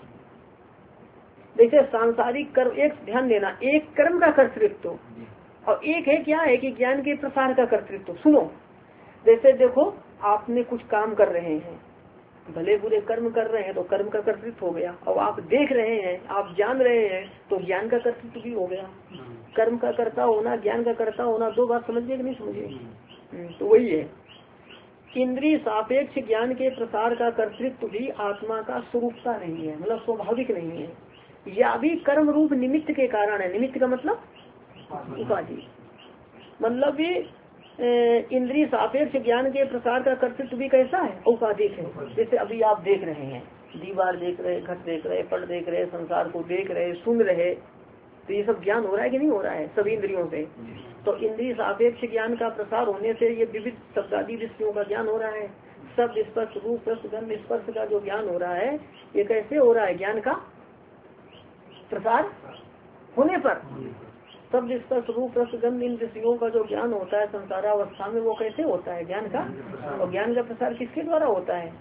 जैसे सांसारिक कर्म, एक ध्यान देना, एक कर्म का कर्तृत्व और एक है क्या है कि ज्ञान के प्रसार का कर्तृत्व। सुनो, जैसे देखो आपने कुछ काम कर रहे हैं, भले बुरे कर्म कर रहे हैं तो कर्म का कर्तृत्व हो गया, और आप देख रहे हैं, आप जान रहे हैं तो ज्ञान का कर्तृत्व भी हो गया। कर्म का कर्ता होना, ज्ञान का कर्ता होना, दो बात समझिए कि नहीं समझिए? तो वही है, इंद्रिय सापेक्ष ज्ञान के प्रसार का कर्तृत्व भी आत्मा का स्वरूपता नहीं है, मतलब स्वाभाविक नहीं है। या भी कर्म रूप निमित्त के कारण है। निमित्त का मतलब उपाधि, मतलब भी इंद्रिय सापेक्ष ज्ञान के प्रसार का कर्तृत्व भी कैसा है? औपाधिक है। जैसे अभी आप देख रहे हैं, दीवार देख रहे, घट देख रहे, पट देख रहे, संसार को देख रहे, सुन रहे, तो ये सब ज्ञान हो रहा है कि नहीं हो रहा है? सभी इंद्रियों से। तो इंद्रिय सापेक्ष ज्ञान का प्रसार होने से ये विविध शब्दादि विषयों का ज्ञान हो रहा है। शब्द स्पर्श रूप रस गंध स्पर्श का जो ज्ञान हो रहा है, ये कैसे हो रहा है? ज्ञान का प्रसार होने पर। शब्द स्पर्श रूप रसगंध इन विषयों का जो ज्ञान होता है संसारावस्था में, वो कैसे होता है ज्ञान का? और ज्ञान का प्रसार किसके द्वारा होता है?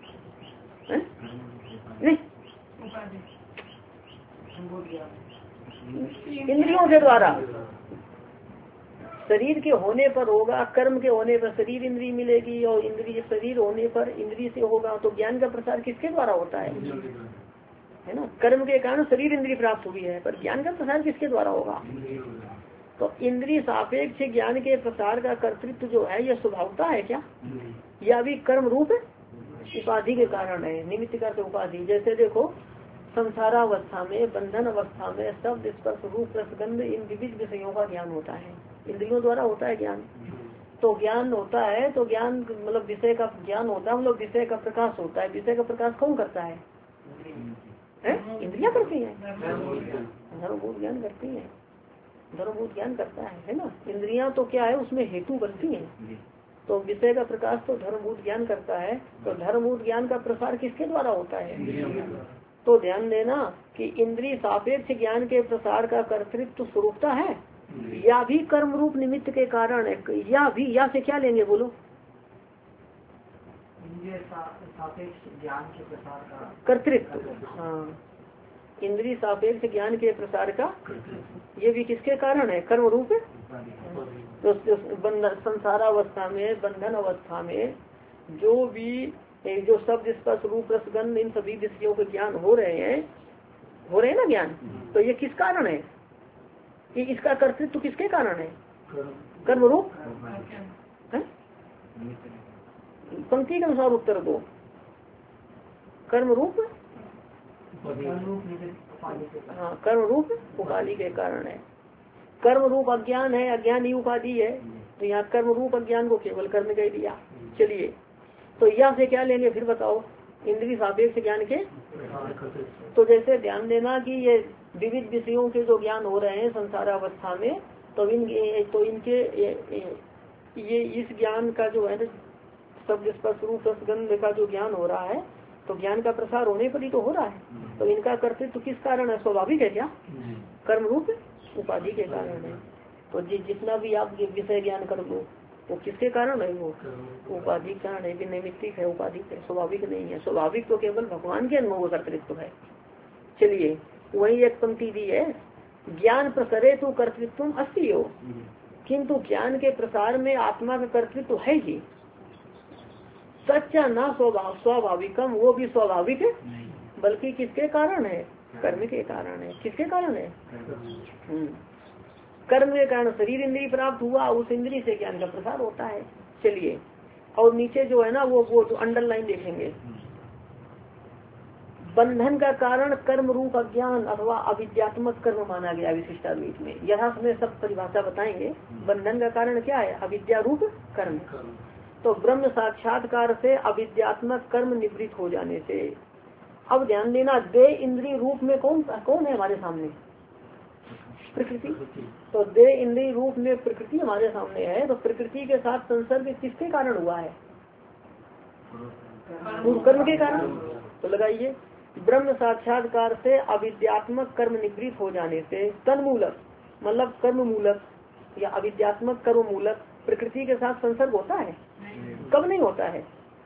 नहीं, इंद्रियों के द्वारा। शरीर के होने पर होगा, कर्म के होने पर शरीर इंद्रिय मिलेगी, और इंद्रिय शरीर होने पर इंद्रिय से होगा। तो ज्ञान का प्रसार किसके द्वारा होता है ना? कर्म के कारण शरीर इंद्रिय प्राप्त हुई है, पर ज्ञान का प्रसार किसके द्वारा होगा? तो इंद्रिय सापेक्ष ज्ञान के प्रसार का कर्तृत्व जो है यह स्वभावता है क्या, या भी कर्म रूप उपाधि के कारण है? निमित्त का उपाधि। जैसे देखो, संसारावस्था में, बंधन अवस्था में शब्द स्पर्श रूप रसगंध इन विविध विषयों का ज्ञान होता है, इंद्रियों द्वारा होता है ज्ञान। तो ज्ञान होता है, तो ज्ञान मतलब विषय का ज्ञान होता है, मतलब विषय का प्रकाश होता है। विषय का प्रकाश कौन करता है? इंद्रियां करती हैं, धर्मभूत ज्ञान करती हैं, धर्मभूत ज्ञान करता है ना। इंद्रियां तो क्या है, उसमें हेतु बनती हैं। तो विषय का प्रकाश तो धर्मभूत ज्ञान करता है। तो धर्मभूत ज्ञान का प्रसार किसके द्वारा होता है? तो ध्यान देना कि इंद्रिय सापेक्ष ज्ञान के प्रसार का कर्तृत्व स्वरूपता है, या भी कर्म रूप निमित्त के कारण है, या भी, या से क्या लेंगे बोलो? सापेक्ष ज्ञान के प्रसार का कर्तृत्व। हाँ, इंद्रिय सापेक्ष ज्ञान के प्रसार का ये भी किसके कारण है? कर्म रूप। तो संसारावस्था में, बंधन अवस्था में जो भी जो शब्द स्पर्श रूप रसगंध इन सभी विषयों के ज्ञान हो रहे हैं ना ज्ञान, तो ये किस कारण है? कि इसका कर्तृत्व किसके कारण है? कर्म रूप। पंक्ति के अनुसार उत्तर दो। कर्म रूप, हाँ, कर्म रूप उपाधि के कारण है। कर्म रूप अज्ञान है, अज्ञान ही उपाधि है। तो यहाँ कर्म रूप अज्ञान को केवल कर्म कह दिया। चलिए, तो यह से क्या लेंगे फिर बताओ? इंद्रिय सापेक्ष ज्ञान के। तो जैसे ध्यान देना कि ये विविध विषयों के जो ज्ञान हो रहे हैं संसारावस्था में, तो इनके ये इस ज्ञान का जो है ना, शब्द स्पर्श रूप रसगंध का जो ज्ञान हो रहा है, तो ज्ञान का प्रसार होने पर ही तो हो रहा है। तो इनका कर्तृत्व किस कारण है? स्वाभाविक है क्या? कर्म रूप उपाधि के कारण है। तो जितना भी आप विषय ज्ञान कर लो, वो किसके कारण है? वो उपाधि कारण है, निमित्तिक है, उपाधि है, स्वाभाविक नहीं है। स्वाभाविक तो केवल भगवान के अनुभव का कर्तृत्व है। चलिए, वही एक पंक्ति दी है, ज्ञान प्रसरे तो कर्तृत्व अस्ति हो, किंतु ज्ञान के प्रसार में आत्मा का कर्तृत्व है ही। सच्चा ना स्वाभाविकम, वो भी स्वाभाविक है, बल्कि किसके कारण है? कर्म के कारण है। किसके कारण है? कर्म के कारण शरीर इंद्रिय प्राप्त हुआ, उस इंद्रिय से ज्ञान का प्रसार होता है। चलिए, और नीचे जो है ना वो जो अंडरलाइन देखेंगे, बंधन का कारण कर्म रूप अज्ञान अथवा अविद्यात्मक कर्म माना गया विशिष्टाद्वैत में। यथा समय सब परिभाषा बताएंगे। बंधन का कारण क्या है? अविद्या रूप कर्म। तो ब्रह्म साक्षात्कार से अविद्यात्मक कर्म निवृत्त हो जाने से। अब ध्यान देना, दे इंद्रिय रूप में कौन है हमारे सामने? प्रकृति। तो दे इंद्रिय रूप में प्रकृति हमारे सामने है। तो प्रकृति के साथ संसर्ग किसके कारण हुआ है? कर्म के कारण। तो लगाइए, ब्रह्म साक्षात्कार से अविद्यात्मक कर्म निवृत्त हो जाने से तन्मूलक मतलब कर्म मूलक या अविद्यात्मक कर्म मूलक प्रकृति के साथ संसर्ग होता है? कब नहीं होता है?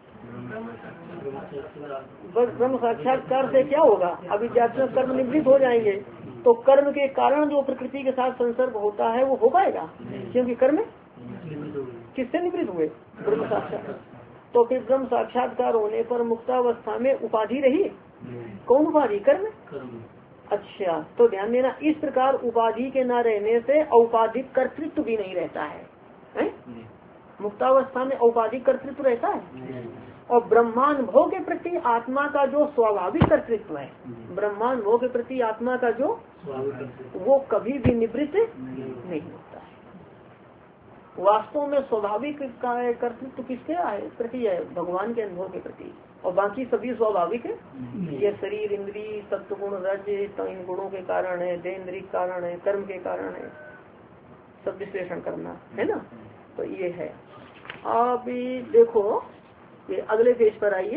ब्रह्म साक्षात्कार से क्या होगा? अविद्यात्मक कर्म निवृत्त हो जाएंगे। तो कर्म के कारण जो प्रकृति के साथ संसर्ग होता है वो हो पाएगा, क्योंकि कर्म किससे निवृत्त हुए? ब्रह्म साक्षात्कार। तो फिर ब्रह्म साक्षात्कार होने पर मुक्तावस्था में उपाधि रही। कौन उपाधि? कर्म। अच्छा, तो ध्यान देना, इस प्रकार उपाधि के न रहने से औपाधिक कर्तृत्व भी नहीं रहता है? मुक्तावस्था में औपाधिक कर्तृत्व रहता है। और ब्रह्मानुभव के प्रति आत्मा का जो स्वाभाविक कर्तृत्व है, ब्रह्मानुभव के प्रति आत्मा का जो वो कभी भी निवृत्त नहीं होता है। वास्तव में स्वाभाविक का कर्तृत्व किसके प्रति है? भगवान के अनुभव के प्रति। और बाकी सभी स्वाभाविक है। ये शरीर इंद्रिय सत्वगुण रज इन गुणों के कारण है, देह इंद्रिय कारण है, कर्म के कारण है, सब विश्लेषण करना है ना। तो ये है। आप देखो, ये अगले पेज पर आइए,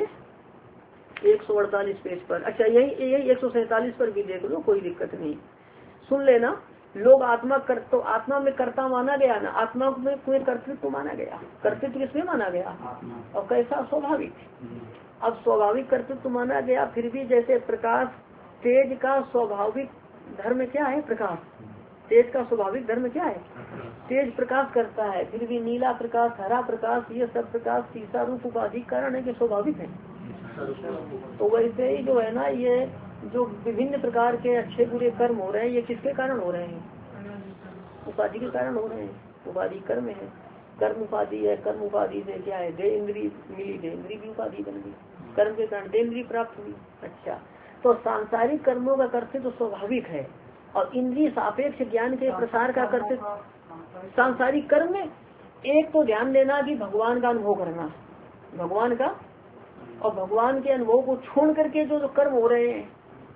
148 पेज पर। अच्छा, यही 147 पर भी देख लो, कोई दिक्कत नहीं। सुन लेना, लोग आत्मा कर तो आत्मा में कर्ता माना गया ना, आत्मा में कोई कर्तृत्व माना गया। कर्तृत्व किसमें माना गया? और कैसा? स्वाभाविक। अब स्वाभाविक कर्तृत्व माना गया, फिर भी जैसे प्रकाश, तेज का स्वाभाविक धर्म क्या है? प्रकाश। तेज का स्वाभाविक धर्म क्या है? तेज प्रकाश करता है, फिर भी नीला प्रकाश, हरा प्रकाश, ये सब प्रकाश तीसरा रूप उपाधि कारण है कि स्वाभाविक है। तो वैसे ही जो है ना, ये जो विभिन्न प्रकार के अच्छे बुरे कर्म हो रहे हैं, ये किसके कारण हो रहे हैं? उपाधि के कारण हो रहे हैं। उपाधि कर्म है, कर्म उपाधि है। कर्म उपाधि से क्या है? देह इंद्री मिली, देह इंद्री भी उपाधि बन गई। कर्म के कारण देह इंद्री प्राप्त हुई। अच्छा, तो सांसारिक कर्मों का कर्तव्य तो स्वाभाविक है, और इंद्रिय सापेक्ष ज्ञान के प्रसार का कर्तव्य सांसारिक कर्म में एक तो ध्यान देना कि भगवान का अनुभव करना, भगवान का, और भगवान के अनुभव को छोड़ करके जो कर्म हो रहे हैं,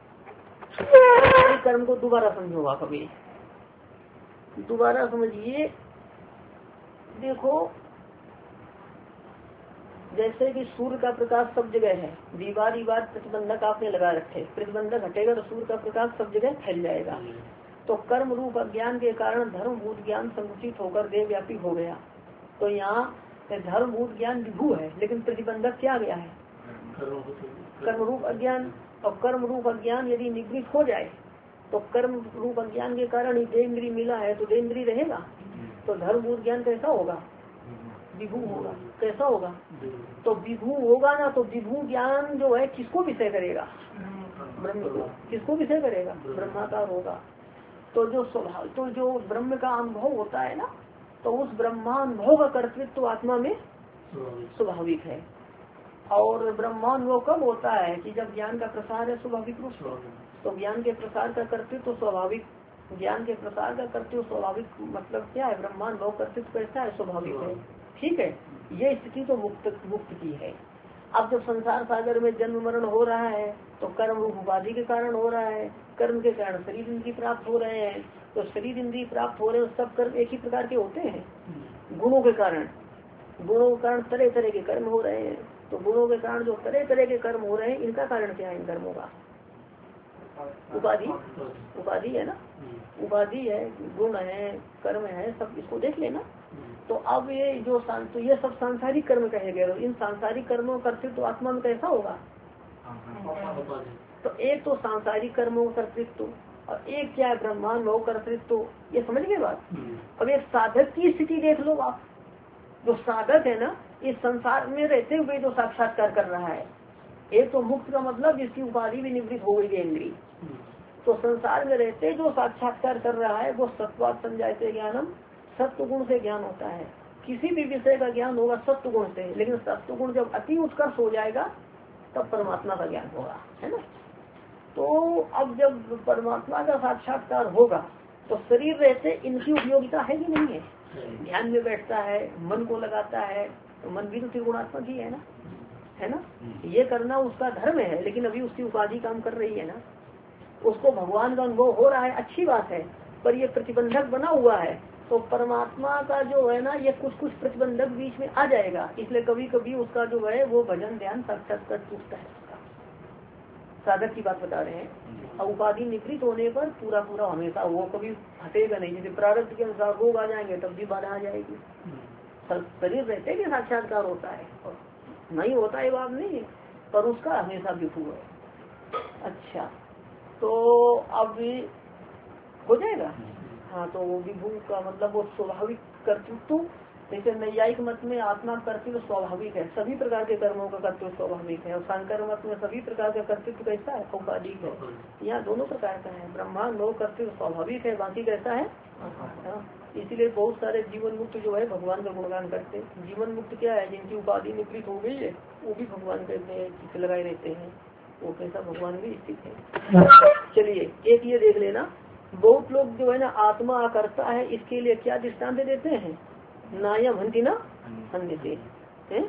कर्म को दोबारा समझोगा, कभी दोबारा समझिए। देखो, जैसे कि सूर्य का प्रकाश सब जगह है, दीवार प्रतिबंधक आपने लगा रखे, प्रतिबंधक हटेगा तो सूर्य का प्रकाश सब जगह फैल जाएगा। तो कर्म रूप अज्ञान के कारण धर्म भूत ज्ञान संकुचित होकर देह व्यापी हो गया। तो यहाँ धर्म भूत ज्ञान विभू है, लेकिन प्रतिबंधक क्या गया है? कर्म रूप अज्ञान। और कर्म रूप अज्ञान यदि निवृत्त हो जाए तो कर्म रूप अज्ञान के कारण ही देह इंद्री मिला है, तो देह इंद्री रहेगा। तो धर्म भूत ज्ञान कैसा होगा? विभू होगा। कैसा होगा? तो विभू होगा ना, तो विभू ज्ञान जो है किसको विषय करेगा? ब्रह्म को। किसको विषय करेगा? ब्रह्माकार होगा। तो जो स्वभाव, तो जो ब्रह्म का अनुभव होता है ना, तो उस ब्रह्मानुभव का कर्तृत्व तो आत्मा में स्वाभाविक है। और ब्रह्मानुभव कब होता है? कि जब ज्ञान का प्रसार है स्वाभाविक रूप से। तो ज्ञान के प्रसार का कर्तृत्व तो स्वाभाविक, ज्ञान के प्रसार का कर्तव्य स्वाभाविक मतलब क्या है? ब्रह्मानुभव कर्तृत्व कैसा है? स्वाभाविक है। ठीक है, ये स्थिति तो मुक्त की है। अब जब संसार सागर में जन्म मरण हो रहा है तो कर्म रूप उपाधि के कारण हो रहा है, कर्म के कारण शरीर इंद्रिय प्राप्त हो रहे हैं। तो शरीर इंद्रिय प्राप्त हो रहे हैं, सब कर्म एक ही प्रकार के होते हैं। गुणों के कारण, गुणों के कारण तरह तरह के कर्म हो रहे हैं। तो गुणों के कारण जो तरह तरह के कर्म हो रहे हैं, इनका कारण क्या है? इन कर्मों का उपाधि, उपाधि है ना, उपाधि है, गुण है, कर्म है, सब इसको देख लेना। तो अब ये जो तो ये सब सांसारिक कर्म कहे गए। इन सांसारिक कर्मों का कर्तृत्व तो आत्मा में कैसा होगा? तो एक तो सांसारिक कर्मों का कर्तृत्व, और एक क्या है? ब्रह्मानुभव कर्तृत्व। ये समझ गए बात। अब एक साधक की स्थिति देख लो आप। जो साधक है ना, इस संसार में रहते हुए जो साक्षात्कार कर रहा है, एक तो मुक्त का मतलब जिसकी उपाधि भी निवृत्त हो गई इंद्रिय। तो संसार में रहते जो साक्षात्कार कर रहा है वो सत्वाद संजायते ज्ञानम, सत्व गुण से ज्ञान होता है। किसी भी विषय का ज्ञान होगा सत्व गुण से, लेकिन सत्व गुण जब अति उत्कर्ष हो जाएगा तब परमात्मा का ज्ञान होगा, है ना। तो अब जब परमात्मा का साक्षात्कार होगा तो शरीर रहते इनकी उपयोगिता है कि नहीं है? ध्यान में बैठता है, मन को लगाता है, तो मन भी तो त्रिगुणात्मक ही है ना, ये करना उसका धर्म है। लेकिन अभी उसकी उपाधि काम कर रही है ना, उसको भगवान का अनुभव हो रहा है, अच्छी बात है, पर ये प्रतिबंधक बना हुआ है। तो परमात्मा का जो है ना, ये कुछ कुछ प्रतिबंधक बीच में आ जाएगा, इसलिए कभी कभी उसका जो है वो भजन ध्यान साक्षात्कार टूटता है। साधक की बात बता रहे हैं। और उपाधि निवृत्त होने पर पूरा पूरा हमेशा वो कभी हटेगा नहीं। जैसे प्रारब्ध के अनुसार रोग आ जाएंगे तब भी बाधा आ जाएगी। शरीर रहते कि साक्षात्कार होता है, और नहीं होता है बात नहीं, पर उसका हमेशा विभू है। अच्छा, तो अब हो जाएगा। हाँ, तो वो विभू का मतलब वो स्वाभाविक कर्तृत्व। जैसे नैयायिक मत में आत्मा कर्तव्य स्वाभाविक है, सभी प्रकार के कर्मों का कर्तव्य स्वाभाविक है। और सांकर मत में सभी प्रकार का कर्तव्य कैसा है? औपाधिक है। यहाँ दोनों प्रकार का है। ब्रह्मांड कर्तव्य स्वाभाविक है, बाकी कैसा है? हाँ, इसीलिए बहुत सारे जीवन मुक्त जो है भगवान का गुणगान करते हैं। जीवन मुक्त क्या है? जिनकी उपाधि निवृत्त हो गई है वो भी भगवान के लगाए रहते हैं। वो कैसा? भगवान भी स्थित है। चलिए एक ये देख लेना। बहुत लोग जो है ना आत्मा करता है, इसके लिए क्या दृष्टांत देते हैं? नायम हंति ना हन्यते हैं।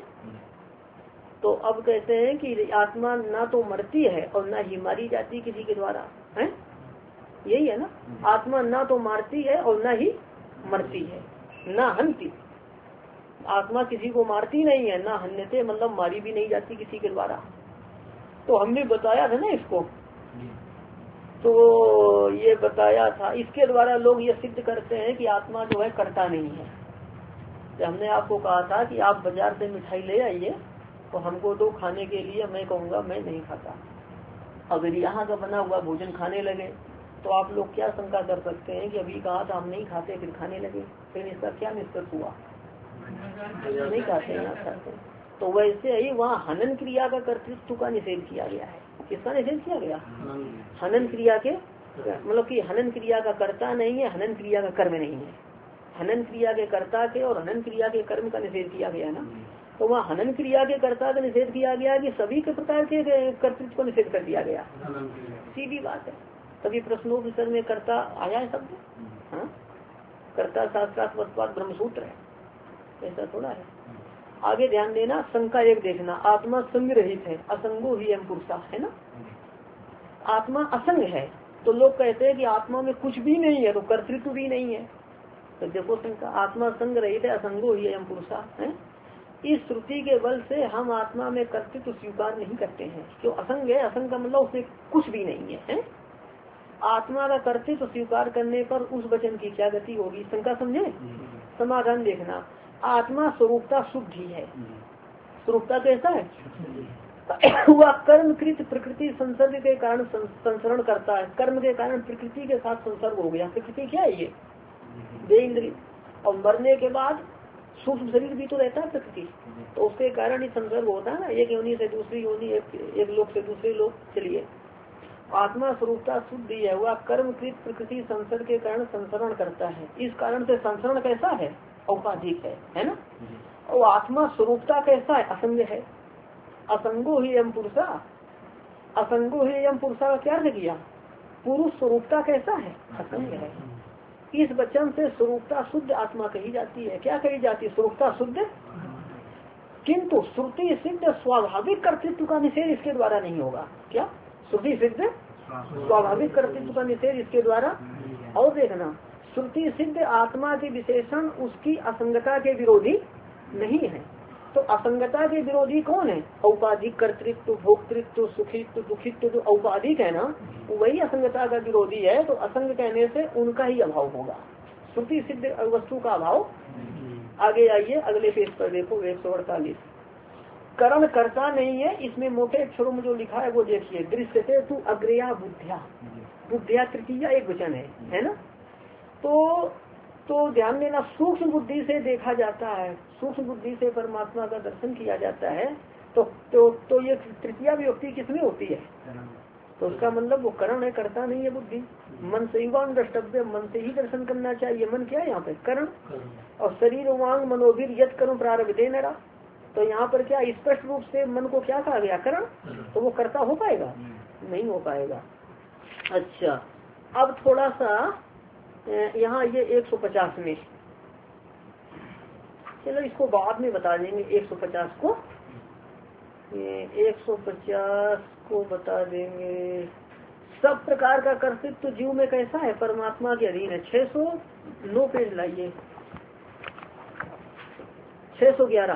तो अब कहते हैं कि आत्मा ना तो मरती है और ना ही मारी जाती किसी के द्वारा, है यही है ना। आत्मा ना तो मारती है और ना ही मरती है, ना हंति। आत्मा किसी को मारती नहीं है, ना हन्यते मतलब मारी भी नहीं जाती किसी के द्वारा। तो हमने बताया था ना इसको तो ये बताया था, इसके द्वारा लोग ये सिद्ध करते हैं कि आत्मा जो है करता नहीं है। तो हमने आपको कहा था कि आप बाजार से मिठाई ले आइए तो हमको दो खाने के लिए, मैं कहूँगा मैं नहीं खाता। अगर यहाँ का बना हुआ भोजन खाने लगे तो आप लोग क्या शंका कर सकते हैं कि अभी कहा था हम नहीं खाते फिर खाने लगे, फिर इसका क्या निष्कर्ष हुआ? नहीं खाते, यहाँ खाते। तो वैसे ही वहाँ हनन क्रिया का कर्तृत्व का निषेध किया गया है। किसका निषेध किया गया? हनन क्रिया के, मतलब कि हनन क्रिया का कर्ता नहीं है, हनन क्रिया का कर्म नहीं है। हनन क्रिया के कर्ता के और हनन क्रिया के कर्म का निषेध किया गया ना। तो वहाँ हनन क्रिया के कर्ता का निषेध किया गया कि सभी के प्रकार के कर्तृत्व को निषेध कर दिया गया? सीधी बात है। तभी प्रश्नोपनिषद में कर्ता आया है शब्द। हाँ, कर्ता शास्त्रार्थ वत्पाद ब्रह्मसूत्र है, ऐसा थोड़ा है। आगे ध्यान देना, शंका एक देखना, आत्मा संग रहित है, असंगो ही एम पुरुषा, है ना। आत्मा असंग है तो लोग कहते हैं कि आत्मा में कुछ भी नहीं है तो कर्तृत्व भी नहीं है। तो देखो शंका, आत्मा संग रहित है, असंगो ही एम पुरुषा है। इस श्रुति के बल से हम आत्मा में कर्तृत्व स्वीकार नहीं करते हैं। क्यों? असंग है, असंग का मतलब उसमें कुछ भी नहीं है? आत्मा का कर्तृत्व स्वीकार करने पर उस वचन की क्या गति होगी? शंका समझे, समाधान देखना। आत्मा स्वरूपता शुद्ध ही है। स्वरूपता कैसा है? वह कर्मकृत प्रकृति संसर्ग के कारण संसरण करता है। कर्म के कारण प्रकृति के साथ संसर्ग हो गया। प्रकृति क्या है? ये देह इंद्रिय। और मरने के बाद सूक्ष्म शरीर भी तो रहता है प्रकृति, तो उसके कारण ही संसर्ग होता है ना, एक योनि से दूसरी योनि, एक लोक से दूसरे लोक। चलिए, आत्मा स्वरूपता शुद्ध ही है, वह कर्मकृत प्रकृति संसर्ग के कारण संसरण करता है। इस कारण से संसरण कैसा है? औपाधिक है ना। और आत्मा स्वरूपता कैसा है? असंग है। असंगो ही एम पुरुषा, असंगो ही एम पुरुषा का क्या अर्थ किया? पुरुष स्वरूपता कैसा है? असंग है। इस वचन से स्वरूपता शुद्ध आत्मा कही जाती है। क्या कही जाती है? स्वरूपता शुद्ध। किंतु श्रुति सिद्ध स्वाभाविक कर्तृत्व का निषेध इसके द्वारा नहीं होगा। क्या? श्रुति सिद्ध स्वाभाविक कर्तृत्व का निषेध इसके द्वारा। और देखना, श्रुति सिद्ध आत्मा के विशेषण उसकी असंगता के विरोधी नहीं है। तो असंगता के विरोधी कौन है? औपाधिक कर्तृत्व, भोक्तृत्व, सुखित्व, दुखित्व, जो औपाधिक है ना, वही असंगता का विरोधी है। तो असंग कहने से उनका ही अभाव होगा, श्रुति सिद्ध वस्तु का अभाव। आगे आइए, अगले पेज पर देखो, 148। करण करता नहीं है, इसमें मोटे अक्षरों में जो लिखा है वो देखिए, दृश्य से तू अग्रया बुद्धिया, बुद्धिया तृतीया एक वचन है ना। तो ध्यान देना, सूक्ष्म बुद्धि से देखा जाता है, सूक्ष्म बुद्धि से परमात्मा का दर्शन किया जाता है। तो ये तृतीया विभक्ति किसमें होती है? तो उसका मतलब वो करण है, करता नहीं है बुद्धि। मन से युवान द्रष्टव्य, मन से ही दर्शन करना चाहिए। मन क्या है यहाँ पे? करण। और शरीर वांग मनोवीर यत करूँ प्रारब्ध दे मेरा, तो यहाँ पर क्या स्पष्ट रूप से मन को क्या कहा गया? करण। तो वो करता हो पाएगा? नहीं हो पाएगा। अच्छा, अब थोड़ा सा यहाँ ये 150 में, चलो इसको बाद में बता देंगे। 150 को, ये 150 को बता देंगे। सब प्रकार का कर्तृत्व जीव में कैसा है? परमात्मा के अधीन है। 609 पेज लाइए, 611।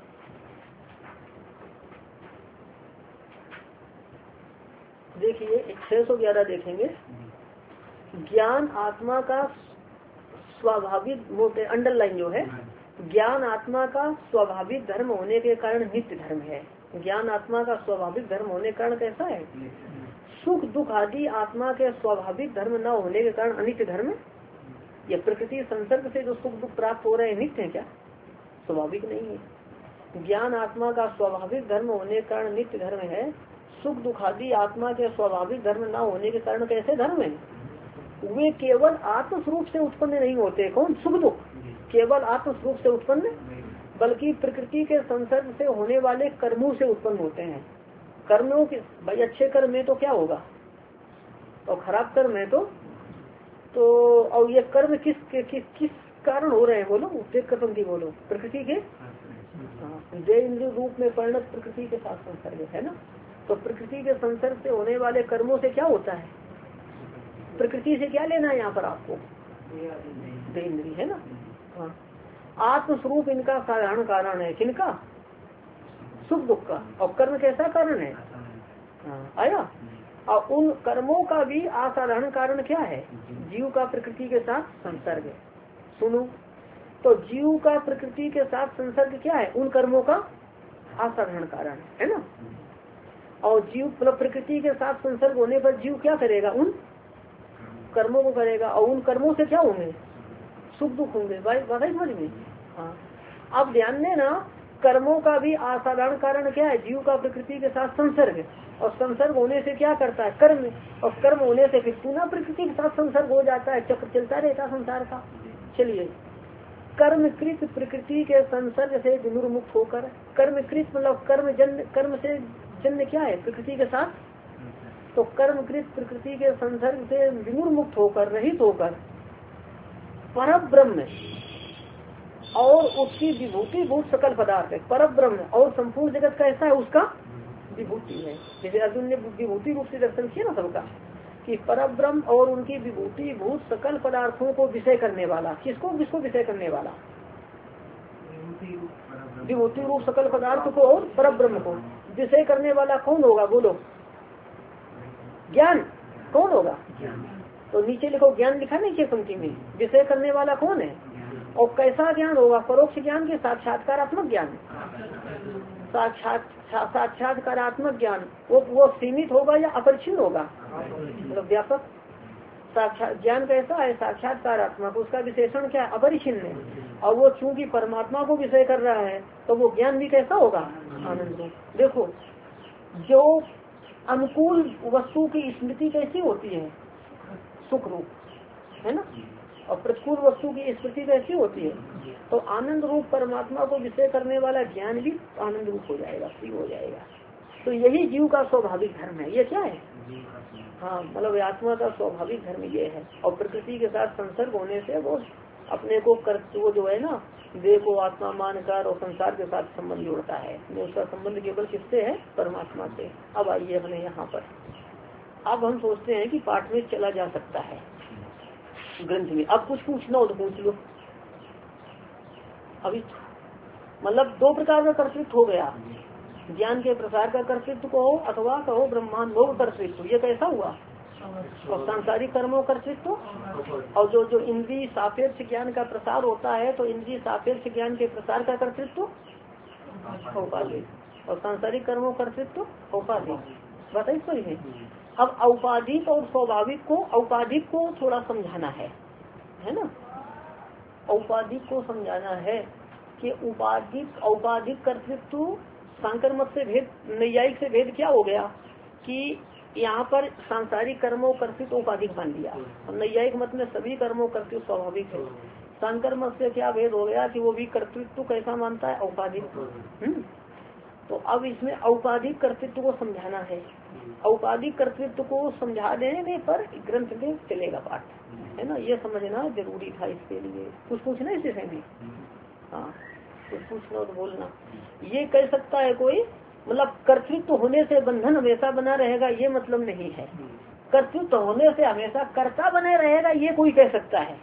देखिए 611 देखेंगे। ज्ञान आत्मा का स्वाभाविक, मोटे अंडरलाइन जो है, ज्ञान आत्मा का स्वाभाविक धर्म होने के कारण नित्य धर्म है। ज्ञान आत्मा का स्वाभाविक धर्म होने के कारण कैसा है? सुख दुख आदि आत्मा के स्वाभाविक धर्म न होने के कारण अनित्य धर्म। या प्रकृति संसर्ग से जो सुख दुख प्राप्त हो रहे हैं नित्य है क्या? स्वाभाविक नहीं है। ज्ञान आत्मा का स्वाभाविक धर्म होने के कारण नित्य धर्म है। सुख दुख आदि आत्मा के स्वाभाविक धर्म न होने के कारण कैसे धर्म है? वे केवल आत्मस्वरूप से उत्पन्न नहीं होते। कौन? सुख दुख केवल आत्मस्वरूप से उत्पन्न, बल्कि प्रकृति के संसर्ग से होने वाले कर्मों से उत्पन्न होते हैं। कर्मों के, भाई अच्छे कर्म में तो क्या होगा और खराब कर्म है तो और ये कर्म किस कारण हो रहे हैं? बोलो, उत्तेज कर्म की बोलो। प्रकृति के देह इंद्रिय रूप में परिणत प्रकृति के साथ संसर्ग है ना। तो प्रकृति के संसर्ग से होने वाले कर्मों से क्या होता है? प्रकृति से क्या लेना है यहाँ पर आपको? देह इंद्रिय है ना। हाँ, आत्मस्वरूप इनका साधारण कारण है। किनका? सुख दुख का। और कर्म कैसा कारण है? हाँ, आया। और उन कर्मों का भी असाधारण कारण क्या है? जीव का प्रकृति के साथ संसर्ग। सुनो, तो जीव का प्रकृति के साथ संसर्ग क्या है? उन कर्मों का असाधारण कारण है ना। और जीव मतलब प्रकृति के साथ संसर्ग होने पर जीव क्या करेगा? उन कर्मों को करेगा, और उन कर्मों से क्या होंगे? सुख दुख होंगे। बात समझ में? हाँ, अब ध्यान देना, कर्मों का भी असाधारण कारण क्या है? जीव का प्रकृति के साथ संसर्ग, और संसर्ग होने से क्या करता है? कर्म, और कर्म होने से फिर पुनः प्रकृति के साथ संसर्ग हो जाता है, चक्र चलता रहता संसार का। चलिए, कर्मकृत प्रकृति के संसर्ग से विमुक्त होकर, कर्मकृत मतलब कर्म से जन्म क्या है? प्रकृति के साथ। तो कर्मकृत प्रकृति के संसर्ग से विमुक्त होकर, रहित होकर, पर ब्रह्म और उसकी विभूति भूत सकल पदार्थ है। पर ब्रह्म और संपूर्ण जगत का ऐसा है, उसका विभूति है। जैसे अर्जुन ने विभूति रूप से दर्शन किया ना सबका, कि पर ब्रह्म और उनकी विभूति भूत सकल पदार्थों को विषय करने वाला। किसको विषय करने वाला? विभूति रूप सकल पदार्थ को और पर ब्रह्म को विषय करने वाला कौन होगा? बोलो। ज्ञान। कौन होगा? तो नीचे लिखो, ज्ञान लिखा नहीं पंक्ति में। विषय करने वाला कौन है? और कैसा ज्ञान होगा? परोक्ष ज्ञान के साक्षात्कारात्मक ज्ञान। साक्षात्कारात्मक ज्ञान वो सीमित होगा या अपरिचिन्न होगा? मतलब व्यापक। साक्षात ज्ञान कैसा है? साक्षात्कारात्मक। उसका विशेषण क्या है? अपरिचिन्न है। और वो चूंकि परमात्मा को विषय कर रहा है, तो वो ज्ञान भी कैसा होगा? आनंद रूप। देखो, जो अनुकूल वस्तु की स्मृति कैसी होती है? सुख रूप, है ना। और प्रतिकूल वस्तु की स्मृति कैसी होती है? तो आनंद रूप परमात्मा को विषय करने वाला ज्ञान भी आनंद रूप हो जाएगा, फ्री हो जाएगा। तो यही जीव का स्वाभाविक धर्म है। ये क्या है? हाँ, मतलब आत्मा का स्वाभाविक धर्म ये है। और प्रकृति के साथ संसर्ग होने से वो अपने को वो जो है ना, देह को आत्मा मानकर और संसार के साथ संबंध जोड़ता है। उसका संबंध केवल किससे है? परमात्मा से। अब आइए अपने यहाँ पर, अब हम सोचते हैं कि पाठ में चला जा सकता है ग्रंथ में। अब कुछ पूछना हो तो पूछ लो। अभी मतलब दो प्रकार का कर्तृत्व हो गया, ज्ञान के प्रसार का कर्तृत्व कहो अथवा कहो ब्रह्मांड भोग कर्तृत्व। ये कैसा हुआ? और सांसारिक कर्मों कर्तृत्व। और जो इंद्रिय सापेक्ष ज्ञान का प्रसार होता है, तो इंद्रिय सापेक्ष ज्ञान के प्रसार का कर्तृत्व औपाधिक, और सांसारिक कर्मों कर्तृत्व औपाधिक। बताइए सही है। अब औपाधिक और स्वाभाविक को, औपाधिक को थोड़ा समझाना है ना। औपाधिक को समझाना है कि औपाधिक कर्तृत्व सांकर मत से भेद, नैयायिक से भेद क्या हो गया कि यहाँ पर सांसारिक कर्मों कर्तृत्व औपाधिक मान लिया, और नैयायिक मत में सभी कर्मों कर्तृत्व स्वाभाविक है। सांकर मत से क्या भेद हो गया कि वो भी कर्तृत्व कैसा मानता है? औपाधिक। तो अब इसमें औपाधिक कर्तृत्व को समझाना है। औपाधिक कर्तृत्व को समझा देने पर ग्रंथ में चलेगा पाठ, है ना। ये समझना जरूरी था। इसके लिए कुछ पूछना इस विषय में? हाँ, कुछ पूछना तो बोलना। ये कह सकता है कोई, मतलब कर्तृत्व होने से बंधन हमेशा बना रहेगा, ये मतलब नहीं है। कर्तृत्व होने से हमेशा कर्ता बने रहेगा, ये कोई कह सकता है।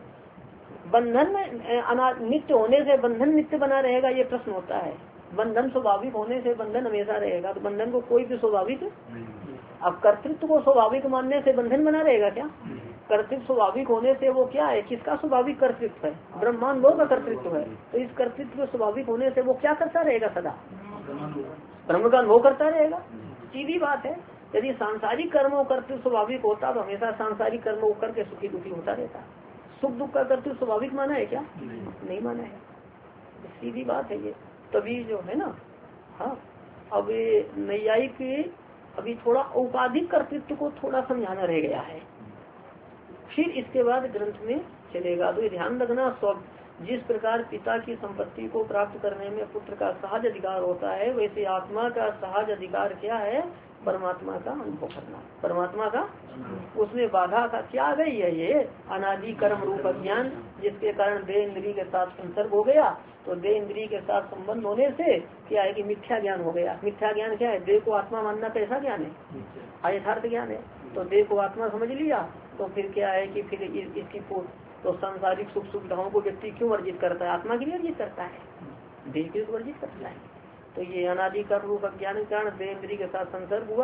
बंधन में नित्य होने से बंधन नित्य बना रहेगा, ये प्रश्न होता है। बंधन स्वाभाविक होने से बंधन हमेशा रहेगा, तो बंधन को कोई भी स्वाभाविक। अब कर्तृत्व को स्वाभाविक मानने से बंधन बना रहेगा क्या? कर्तृत्व स्वाभाविक होने से वो क्या है? किसका स्वाभाविक कर्तृत्व है? ब्रह्मांड का कर्तृत्व है। तो इस कर्तृत्व स्वाभाविक होने से वो क्या करता रहेगा? सदा ब्रह्म का अनुभव करता रहेगा। सीधी बात है। यदि सांसारिक कर्मों कर्तृत्व स्वाभाविक होता तो हमेशा सांसारिक कर्मों करके सुखी दुखी होता रहता। सुख दुख का कर्तृत्व स्वाभाविक माना है क्या? नहीं माना है। सीधी बात है ये। तभी जो है ना, हाँ, अब नैयायिक अभी थोड़ा औपाधिक कर्तृत्व को थोड़ा समझाना रह गया है, फिर इसके बाद ग्रंथ में चलेगा। तो ये ध्यान रखना, जिस प्रकार पिता की संपत्ति को प्राप्त करने में पुत्र का सहज अधिकार होता है, वैसे आत्मा का सहज अधिकार क्या है? परमात्मा का अनुभव करना। परमात्मा का उसमें बाधा का क्या आ गई है? ये अनादि कर्म रूप अज्ञान, जिसके कारण देह इंद्रिय के साथ संसर्ग हो गया। तो देह इंद्रिय के साथ संबंध होने से क्या है कि मिथ्या ज्ञान हो गया। मिथ्या ज्ञान क्या है? देह को आत्मा मानना कैसा ज्ञान है? अयथार्थ ज्ञान है। तो देह को आत्मा समझ लिया, तो फिर क्या है कि फिर इसकी तो सांसारिक सुख सुविधाओं को व्यक्ति क्यों अर्जित करता है? आत्मा के लिए अर्जित करता है, देह के लिए अर्जित करता है। तो ये अनादि कर्म रूप अज्ञान के कारण देह इंद्रिय के साथ संसर्ग हुआ,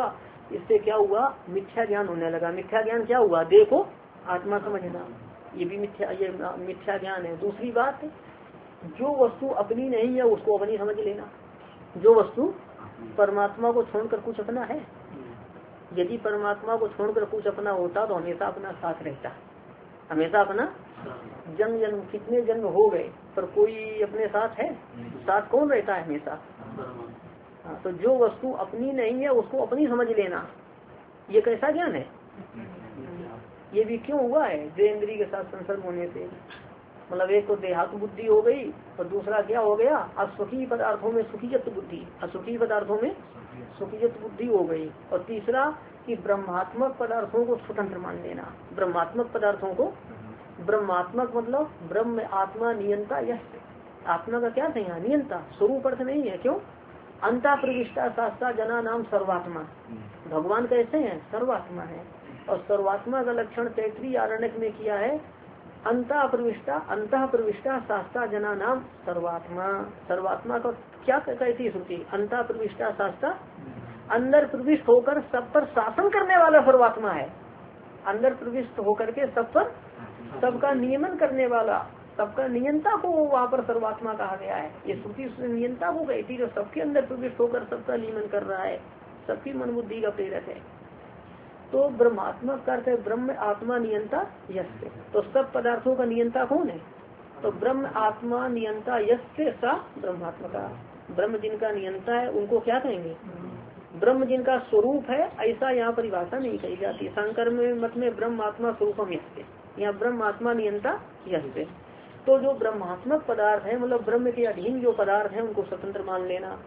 इससे क्या हुआ, मिथ्या ज्ञान होने लगा। मिथ्या ज्ञान क्या हुआ, देखो आत्मा समझना, ये भी मिथ्या ज्ञान है। दूसरी बात, जो वस्तु अपनी नहीं है उसको अपनी समझ लेना। जो वस्तु परमात्मा को छोड़कर कुछ अपना है, यदि परमात्मा को छोड़कर कुछ अपना होता तो हमेशा अपना साथ रहता, हमेशा अपना। जन्म जन्म कितने जन्म हो गए पर कोई अपने साथ है, साथ कौन रहता है हमेशा। हाँ, तो जो वस्तु अपनी नहीं है उसको अपनी समझ लेना, ये कैसा ज्ञान है। ये भी क्यों हुआ है, देहेंद्रिय के साथ संसर्ग होने से। मतलब एक तो देहात बुद्धि हो गई और दूसरा क्या हो गया, असुखी पदार्थों में सुखीजत बुद्धि, असुखी पदार्थों में सुखीजत बुद्धि हो गई। और तीसरा कि ब्रह्मात्मक पदार्थों को स्वतंत्र मान लेना। ब्रह्मात्मक पदार्थों को, ब्रह्मात्मक मतलब ब्रह्म आत्मा नियंता, यह आत्मा का क्या था यहाँ, नियंता, स्वरूप अर्थ नहीं है। क्यों, अंता प्रविष्टा शास्त्रा जना नाम सर्वात्मा, भगवान कैसे हैं, सर्वात्मा है। और सर्वात्मा का लक्षण तैतरीय आरण्यक में किया है, अंता प्रविष्टा शास्त्रा जना नाम सर्वात्मा। सर्वात्मा का क्या कहती श्रुति, अंता प्रविष्टा शास्त्रा, अंदर प्रविष्ट होकर सब पर शासन करने वाला सर्वात्मा है। अंदर प्रविष्ट होकर के सब पर, सबका नियमन करने वाला, सबका नियंता को वहाँ पर सर्वात्मा कहा गया है। ये श्रुति उसने नियंता को कहती है, सबके अंदर प्रविष्ट होकर सबका नियमन कर रहा है, सबकी मन बुद्धि का प्रेरक है। तो ब्रह्मात्मक का अर्थ है ब्रह्म आत्मा नियंता यस्य, तो सब पदार्थों का नियंता कौन है, तो ब्रह्म आत्मा नियंता यस्य सा ब्रह्मात्मका। ब्रह्म जिनका नियंता है उनको क्या कहेंगे, ब्रह्म जिनका स्वरूप है, ऐसा यहाँ परिभाषा नहीं कही जाती। शंकर में मत में ब्रह्म आत्मा स्वरूपम यस्य, यहाँ ब्रह्म आत्मा नियंता यस्य। तो जो ब्रह्मात्मक पदार्थ है, मतलब ब्रह्म के अधीन जो पदार्थ है उनको स्वतंत्र मान लेना।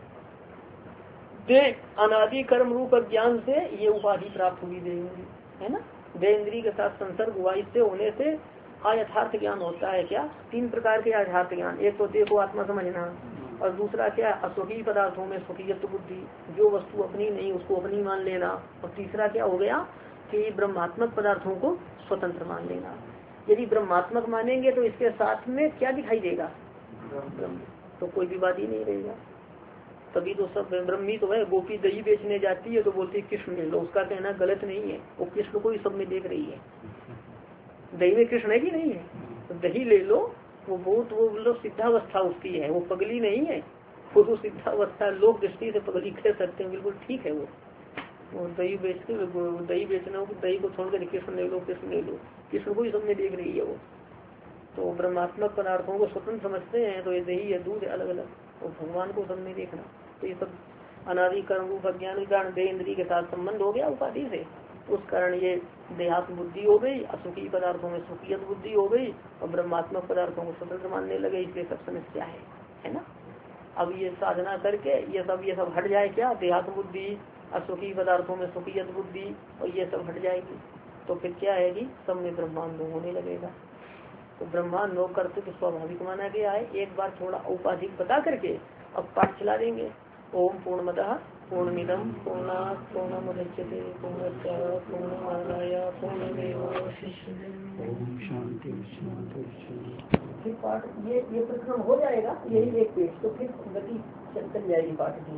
अनादि कर्म रूप ज्ञान से ये उपाधि प्राप्त हुई देंगी, है ना। देहेंद्रिय के साथ संसर्ग हुआ, इससे होने से अयथार्थ ज्ञान होता है। क्या, तीन प्रकार के यथार्थ ज्ञान, एक तो देखो आत्मा समझना, और दूसरा क्या, असुखी पदार्थों में सुखीयत बुद्धि, जो वस्तु अपनी नहीं उसको अपनी मान लेना, और तीसरा क्या हो गया कि ब्रह्मात्मक पदार्थों को स्वतंत्र मान लेना। यदि ब्रह्मात्मक मानेंगे तो इसके साथ में क्या दिखाई देगा, ब्रह्म, तो कोई विवाद ही नहीं रहेगा। तभी तो सब ब्रह्मी तो है। गोपी दही बेचने जाती है तो बोलती है कृष्ण ले लो, उसका कहना गलत नहीं है, वो कृष्ण को ही सब में देख रही है। दही में कृष्ण है कि नहीं है, तो दही ले लो, वो बहुत वो बोलो सिद्धावस्था उसकी है, वो पगली नहीं है, खुद वो सिद्धावस्था, लोग दृष्टि से पगली कह सकते हैं, बिल्कुल ठीक है। वो दही बेचते, दही बेचना हो, दही को छोड़कर कृष्ण ले लो, कृष्ण ले लो, कृष्ण को ही सब में देख रही है वो। तो ब्रह्मात्मक पदार्थों को स्वतंत्र समझते हैं, तो ये दही है, दूध है, अलग अलग, और भगवान को सब में देखना। तो ये सब अनादि कर्म रूप अज्ञान के कारण देह इंद्रिय के साथ संबंध हो गया उपाधि से, उस कारण ये देहात्म बुद्धि हो गई, असुखी पदार्थों में सुखीयत बुद्धि हो गई, और ब्रह्मात्मक पदार्थों को स्वतंत्र मानने लगे, इसलिए सब समस्या है ना। अब ये साधना करके ये सब हट जाए, क्या, देहात्म बुद्धि, असुखी पदार्थों में सुखीयत बुद्धि, और ये सब हट जाएगी, तो फिर क्या है कि सब में ब्रह्मांड होने लगेगा। तो ब्रह्मांड लोक कर्तव्य स्वाभाविक माना गया है। एक बार थोड़ा औपाधिक बता करके अब पाठ चला देंगे। ओम पूर्णमदः पूर्णमिदं पूर्णात् पूर्णमुदच्यते पूर्णस्य पूर्णमादाय पूर्णमेवावशिष्यते। ओम शांति शांति। फिर पाठ ये प्रक्रम हो जाएगा, यही एक पेज, तो फिर गति चल जाएगी, पाठ की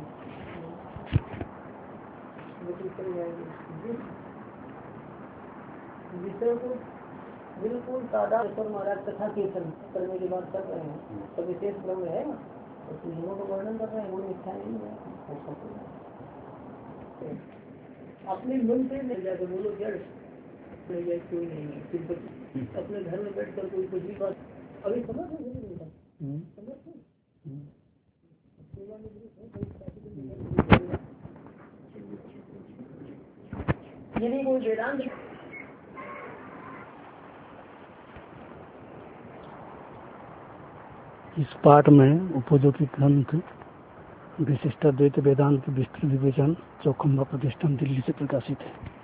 गति चल जाएगी। विषय को बिल्कुल सादा महाराज कथा कीर्तन करने के बाद कर रहे हैं, तो विशेष ब्रह्म है, तो नियमों का वर्णन कर रहे हैं, वो मिथ्या नहीं है। अपने मन से मिल जाकर बोलो, जड़ कोई नहीं है, सिर्फ अपने घर में बैठ कर कोई कुछ भी बात अभी समझ यदि कोई वेदांत इस पाठ में उपयोगी ग्रंथ विशिष्टाद्वैत वेदांत विस्तृत विवेचन चौखंबा प्रतिष्ठान दिल्ली से प्रकाशित है।